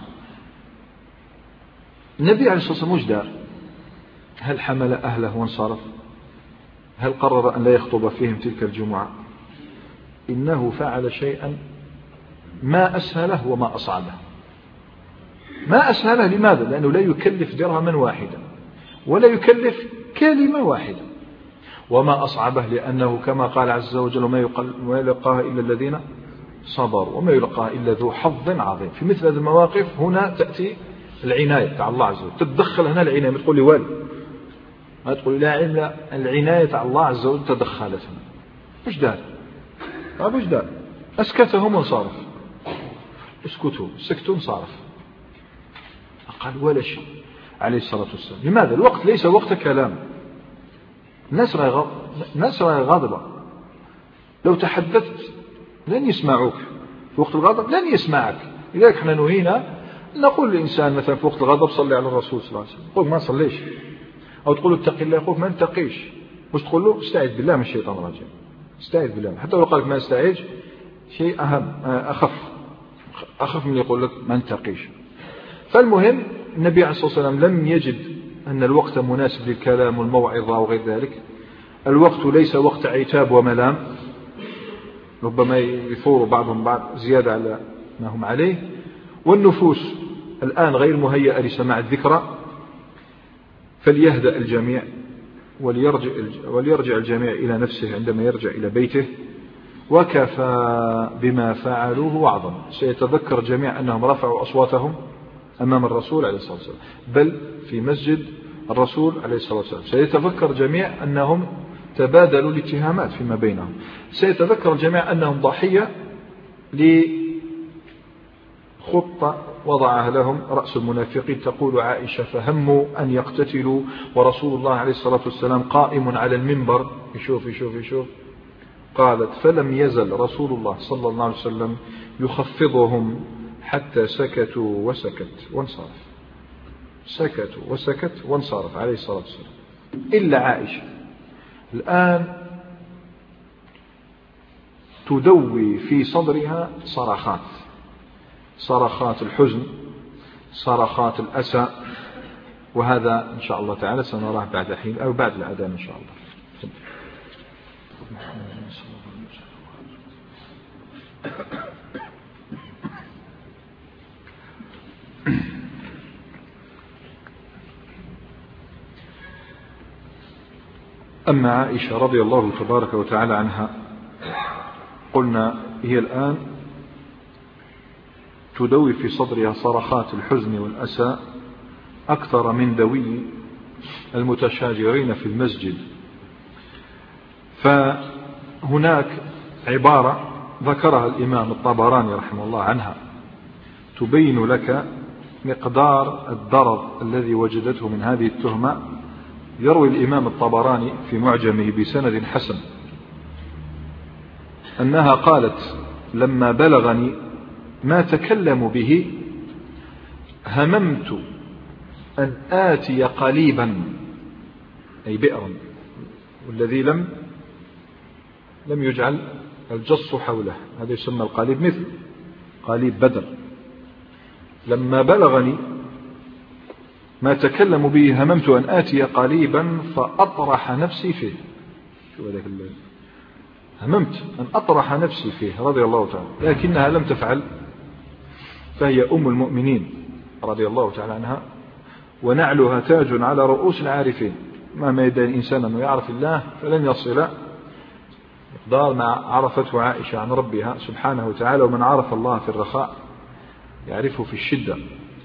النبي عليه الصلاة والسلام وش دار؟ هل حمل أهله وانصرف؟ هل قرر أن لا يخطب فيهم تلك الجمعة؟ إنه فعل شيئا ما أسهله وما أصعبه. ما أسهله لماذا؟ لأنه لا يكلف درهما واحدا ولا يكلف كلمة واحدة. وما أصعبه لأنه كما قال عز وجل وما يلقاها إلا الذين صبروا وما يلقاها إلا ذو حظ عظيم. في مثل هذه المواقف هنا تأتي العناية تاع الله عز وجل، تتدخل هنا العناية. ما تقول لي والو، ما تقول لا علم، لا، العناية تاع الله عز وجل تدخلت هنا. وش دار؟ وش دار؟ أسكتهم وانصرف. اسكتوا، سكتوا انصرف، قال ولا شيء عليه الصلاة والسلام. لماذا؟ الوقت ليس وقت كلام. الناس راهي غاضبة، لو تحدثت لن يسمعوك، في وقت الغضب لن يسمعك. لذلك احنا نهينا نقول للإنسان مثلا في وقت الغضب صلي على الرسول صلى الله عليه وسلم، يقول ما صليش، أو تقول له اتق الله، يقول ما انتقيش. وش تقول له؟ استعيذ بالله من الشيطان الرجيم، استعيذ بالله. حتى لو قال لك ما استعيذ شيء أهم أخف من يقول لك ما انتقيش. فالمهم النبي عليه الصلاة والسلام لم يجد أن الوقت مناسب للكلام والموعظة وغير ذلك. الوقت ليس وقت عتاب وملام، ربما يثور بعضهم بعض زيادة على ما هم عليه. والنفوس الآن غير مهيئة لسماع الذكرى، فليهدأ الجميع وليرجع الجميع إلى نفسه عندما يرجع إلى بيته، وكفى بما فعلوه وعظا. سيتذكر الجميع أنهم رفعوا أصواتهم أمام الرسول عليه الصلاة والسلام، بل في مسجد الرسول عليه الصلاة والسلام. سيتذكر الجميع أنهم تبادلوا الاتهامات فيما بينهم. سيتذكر الجميع أنهم ضحية لخطة وضعها لهم رأس المنافقين. تقول عائشة فهموا أن يقتتلوا ورسول الله عليه الصلاة والسلام قائم على المنبر يشوف. قالت فلم يزل رسول الله صلى الله عليه وسلم يخفضهم حتى سكتوا وسكت وانصرف. سكتوا وسكت وانصرف عليه الصلاة والسلام. إلا عائشة الآن تدوي في صدرها صرخات الحزن، صرخات الأسى، وهذا إن شاء الله تعالى سنراه بعد حين أو بعد الأذان إن شاء الله. أما عائشة رضي الله تبارك وتعالى عنها قلنا هي الآن تدوي في صدرها صرخات الحزن والأسى أكثر من دوي المتشاجرين في المسجد. فهناك عبارة ذكرها الإمام الطبراني رحمه الله عنها تبين لك مقدار الضرر الذي وجدته من هذه التهمة. يروي الإمام الطبراني في معجمه بسند حسن أنها قالت لما بلغني ما تكلم به هممت أن آتي قليبا، أي بئرا، والذي لم يجعل الجص حوله، هذا يسمى القليب، مثل قليب بدر. لما بلغني ما تكلم به هممت أن آتي قليبا فأطرح نفسي فيه. شو هذاك هممت أن أطرح نفسي فيه رضي الله تعالى، لكنها لم تفعل، فهي أم المؤمنين رضي الله تعالى عنها، ونعلها تاج على رؤوس العارفين. ما يدعي الإنسان أنه يعرف الله فلن يصل مقدار ما عرفته عائشة عن ربها سبحانه وتعالى. ومن عرف الله في الرخاء يعرفه في الشدة.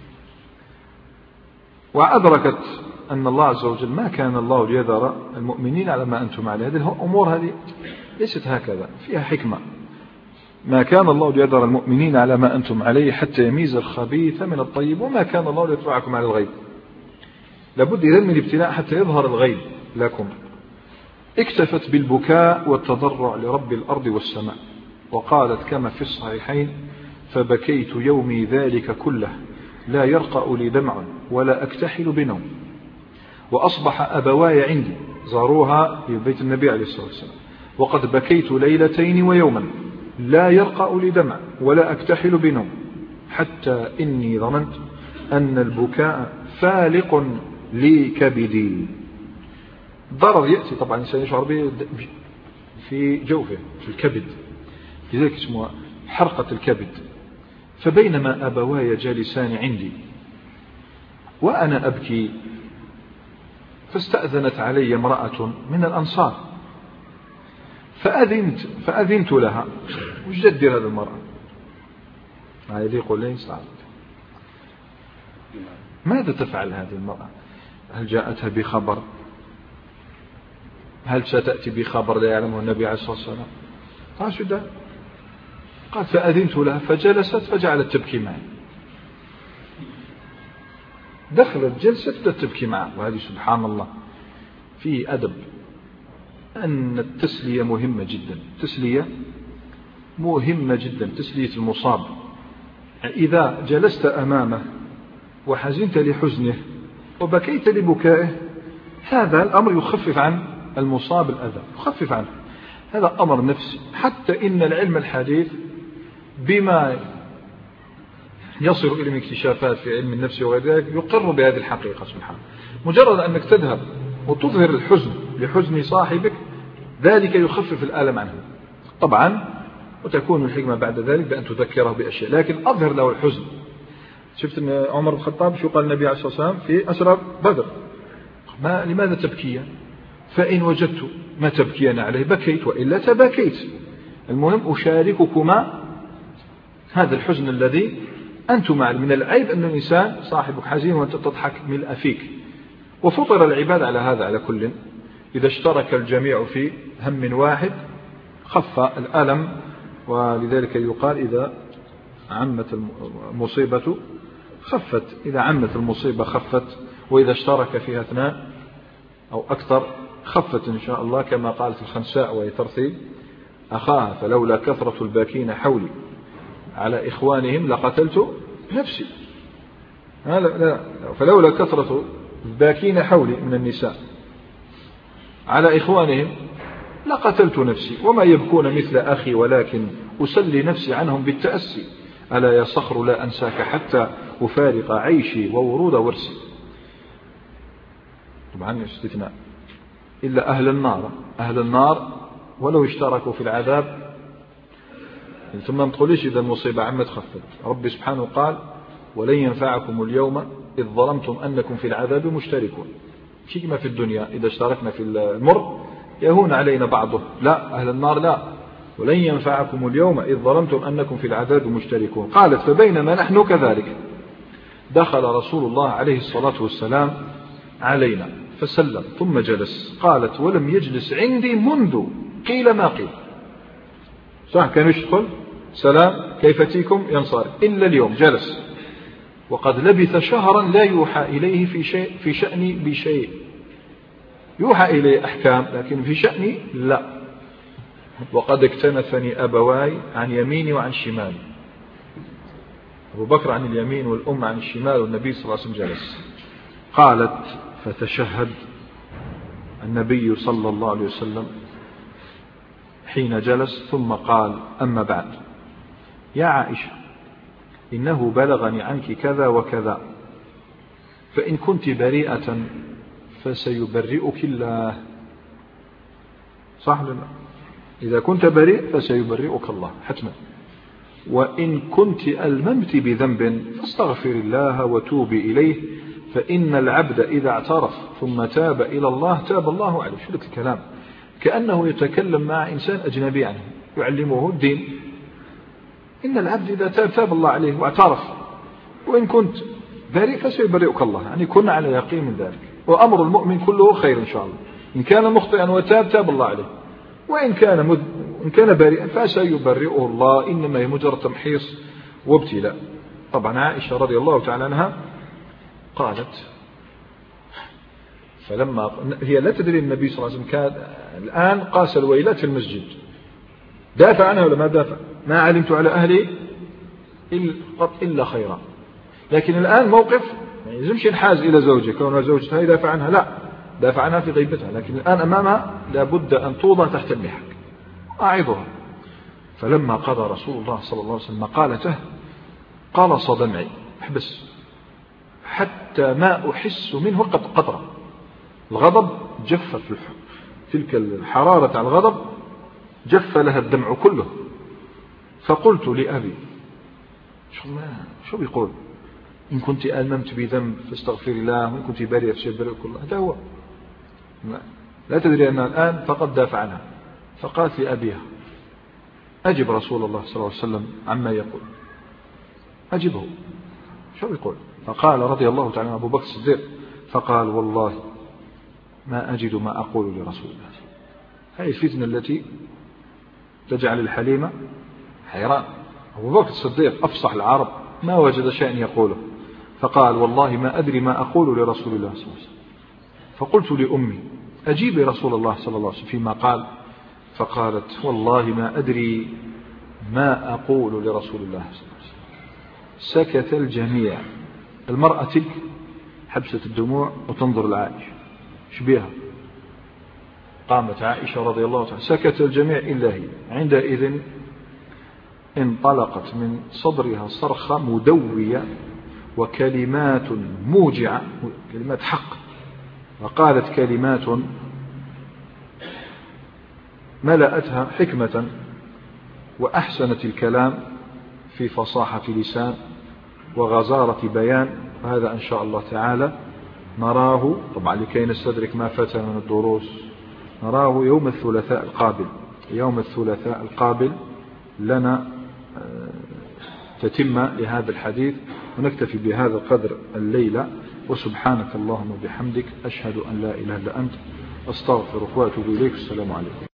وأدركت أن الله عز وجل ما كان الله ليذر المؤمنين على ما أنتم عليه. هذه الأمور هذه ليست هكذا، فيها حكمة. ما كان الله ليذر المؤمنين على ما أنتم عليه حتى يميز الخبيث من الطيب، وما كان الله ليطلعكم على الغيب. لابد إذن من الابتلاء حتى يظهر الغيب لكم. اكتفت بالبكاء والتضرع لرب الأرض والسماء، وقالت كما في الصحيحين: فبكيت يومي ذلك كله لا يرقأ لي دمع ولا أكتحل بنوم. وأصبح أبواي عندي زاروها في بيت النبي عليه الصلاة والسلام، وقد بكيت ليلتين ويوما لا يرقأ لي دمع ولا أكتحل بنوم، حتى إني ظننت أن البكاء فالق لي كبدي. ضرر يأتي طبعا الإنسان يشعر به في جوفه في الكبد، لذلك اسمها حرقة الكبد. فبينما أبواي جالسان عندي وأنا أبكي، فاستأذنت علي امرأة من الأنصار فأذنت لها. وش جدر هذه المرأة؟ ما يليق لي صعب. ماذا تفعل هذه المرأة؟ هل جاءتها بخبر؟ هل ستأتي بخبر لا يعلمه النبي عليه الصلاة والسلام؟ قال شو ده؟ قال فأذنت لها فجلست فجعلت تبكي معي. دخلت جلست تبكي معه. وهذه سبحان الله في أدب أن التسلية مهمة جدا. تسلية مهمة جدا، تسلية المصاب. إذا جلست أمامه وحزنت لحزنه وبكيت لبكائه، هذا الأمر يخفف عن المصاب الأذى، يخفف عنه. هذا أمر نفسي. حتى إن العلم الحديث بما يصل إلى اكتشافات في علم النفس وغير ذلك يقر بهذه الحقيقة سبحانه. مجرد أنك تذهب وتظهر الحزن لحزن صاحبك ذلك يخفف الألم عنه طبعا، وتكون الحكمة بعد ذلك بأن تذكره بأشياء، لكن أظهر له الحزن. شفت أن عمر بن الخطاب شو قال النبي عليه الصلاة والسلام في أسرى بدر؟ لماذا تبكيا؟ فإن وجدت ما تبكيان عليه بكيت وإلا تباكيت. المهم أشارككما هذا الحزن الذي أنتما. من العيب أن الإنسان صاحبك حزين وأنت تضحك ملء فيك. وفطر العباد على هذا على كل. إذا اشترك الجميع في هم واحد خف الألم. ولذلك يقال إذا عمت المصيبة خفت، إذا عمت المصيبة خفت، وإذا اشترك فيها اثنان أو أكثر خفت إن شاء الله، كما قالت الخنساء وهي ترثي أخاها: فلولا كثرة الباكين حولي على إخوانهم لقتلت نفسي. فلولا كثرة الباكين حولي من النساء على إخوانهم لقتلت نفسي، وما يبكون مثل أخي ولكن أسلي نفسي عنهم بالتأسي. ألا يا صخر لا أنساك حتى أفارق عيشي وورود ورسي. طبعا استثناء إلا أهل النار. أهل النار ولو اشتركوا في العذاب ثم ما تقوليش إذا المصيبة عمت خفت. ربي سبحانه قال: ولن ينفعكم اليوم إذ ظلمتم أنكم في العذاب مشتركون. شيء ما في الدنيا إذا اشتركنا في المر يهون علينا بعضه، لا، أهل النار لا. ولن ينفعكم اليوم إذ ظلمتم أنكم في العذاب مشتركون. قالت: فبينما نحن كذلك دخل رسول الله عليه الصلاة والسلام علينا فسلم ثم جلس. قالت: ولم يجلس عندي منذ قيل ما قيل. صح كان يدخل سلام كيف تيكم ينصرف، إلا اليوم جلس. وقد لبث شهرا لا يوحى إليه في شأني بشيء. يوحى إليه أحكام لكن في شأني لا. وقد اكتنفني أبواي عن يميني وعن شمالي. أبو بكر عن اليمين والأم عن الشمال، والنبي صلى الله عليه وسلم جلس. قالت: فتشهد النبي صلى الله عليه وسلم حين جلس ثم قال: أما بعد، يا عائشة، إنه بلغني عنك كذا وكذا، فإن كنت بريئة فسيبرئك الله. صح لنا؟ إذا كنت بريء فسيبرئك الله حتما. وإن كنت ألممت بذنب فاستغفر الله وتوبي إليه، فإن العبد إذا اعترف ثم تاب إلى الله تاب الله عليه. شو لك الكلام؟ كأنه يتكلم مع إنسان أجنبي عنه يعلمه الدين. إن العبد إذا تاب تاب الله عليه واعترف، وإن كنت بريء فسيبرئك الله. يعني كنا على يقين من ذلك. وأمر المؤمن كله خير إن شاء الله. إن كان مخطئا وتاب تاب الله عليه، وإن كان بريئا فسيبرئه الله. إنما هي مجرد تمحيص وابتلاء. طبعا عائشة رضي الله تعالى عنها قالت: فلما هي لا تدري النبي صلى الله عليه وسلم كان الآن قاس الويلات في المسجد، دافع عنها ولا ما دافع؟ ما علمت على أهلي إلا خيرا. لكن الآن موقف ما يلزمش ينحاز إلى زوجه، كونها زوجتها يدافع عنها، لا، دافع عنها في غيبتها، لكن الآن أمامها لابد أن توضع تحت المحك، أعظها. فلما قضى رسول الله صلى الله عليه وسلم مقالته قلص دمعي، احبس حتى ما أحس منه قطرة. الغضب جف في تلك الحرارة على الغضب، جف لها الدمع كله. فقلت لأبي شو بيقول؟ إن كنت ألممت بذنب فاستغفر الله، وإن كنت بريئة فاستغفر الله. هذا هو، لا تدري أنها الآن فقد دافع عنها. فقالت لأبيها أجب رسول الله صلى الله عليه وسلم عما يقول، أجبه، شو يقول؟ فقال رضي الله تعالى أبو بكر الصديق، فقال والله ما أجد ما أقول لرسول الله. هذه الفتنة التي تجعل الحليمة حيران. أبو بكر الصديق أفصح العرب ما وجد شيئا يقوله، فقال والله ما أدري ما أقول لرسول الله صلى الله عليه وسلم. فقلت لأمي أجيبي رسول الله صلى الله عليه وسلم فيما قال. فقالت والله ما أدري ما أقول لرسول الله صلى الله عليه وسلم. سكت الجميع. المرأة تلك حبست الدموع وتنظر لعائشة، شبيها. قامت عائشة رضي الله عنها، سكت الجميع إلا هي. عندئذ انطلقت من صدرها صرخة مدوية وكلمات موجعة، كلمات حق، وقالت كلمات ملأتها حكمة وأحسنت الكلام في فصاحة لسان وغزارة بيان. وهذا إن شاء الله تعالى نراه، طبعا لكي نستدرك ما فاتنا من الدروس، نراه يوم الثلاثاء القابل. يوم الثلاثاء القابل لنا تتم لهذا الحديث، ونكتفي بهذا القدر الليلة. وسبحانك اللهم وبحمدك، أشهد أن لا إله إلا أنت، أستغفرك وأتوب إليك. السلام عليكم.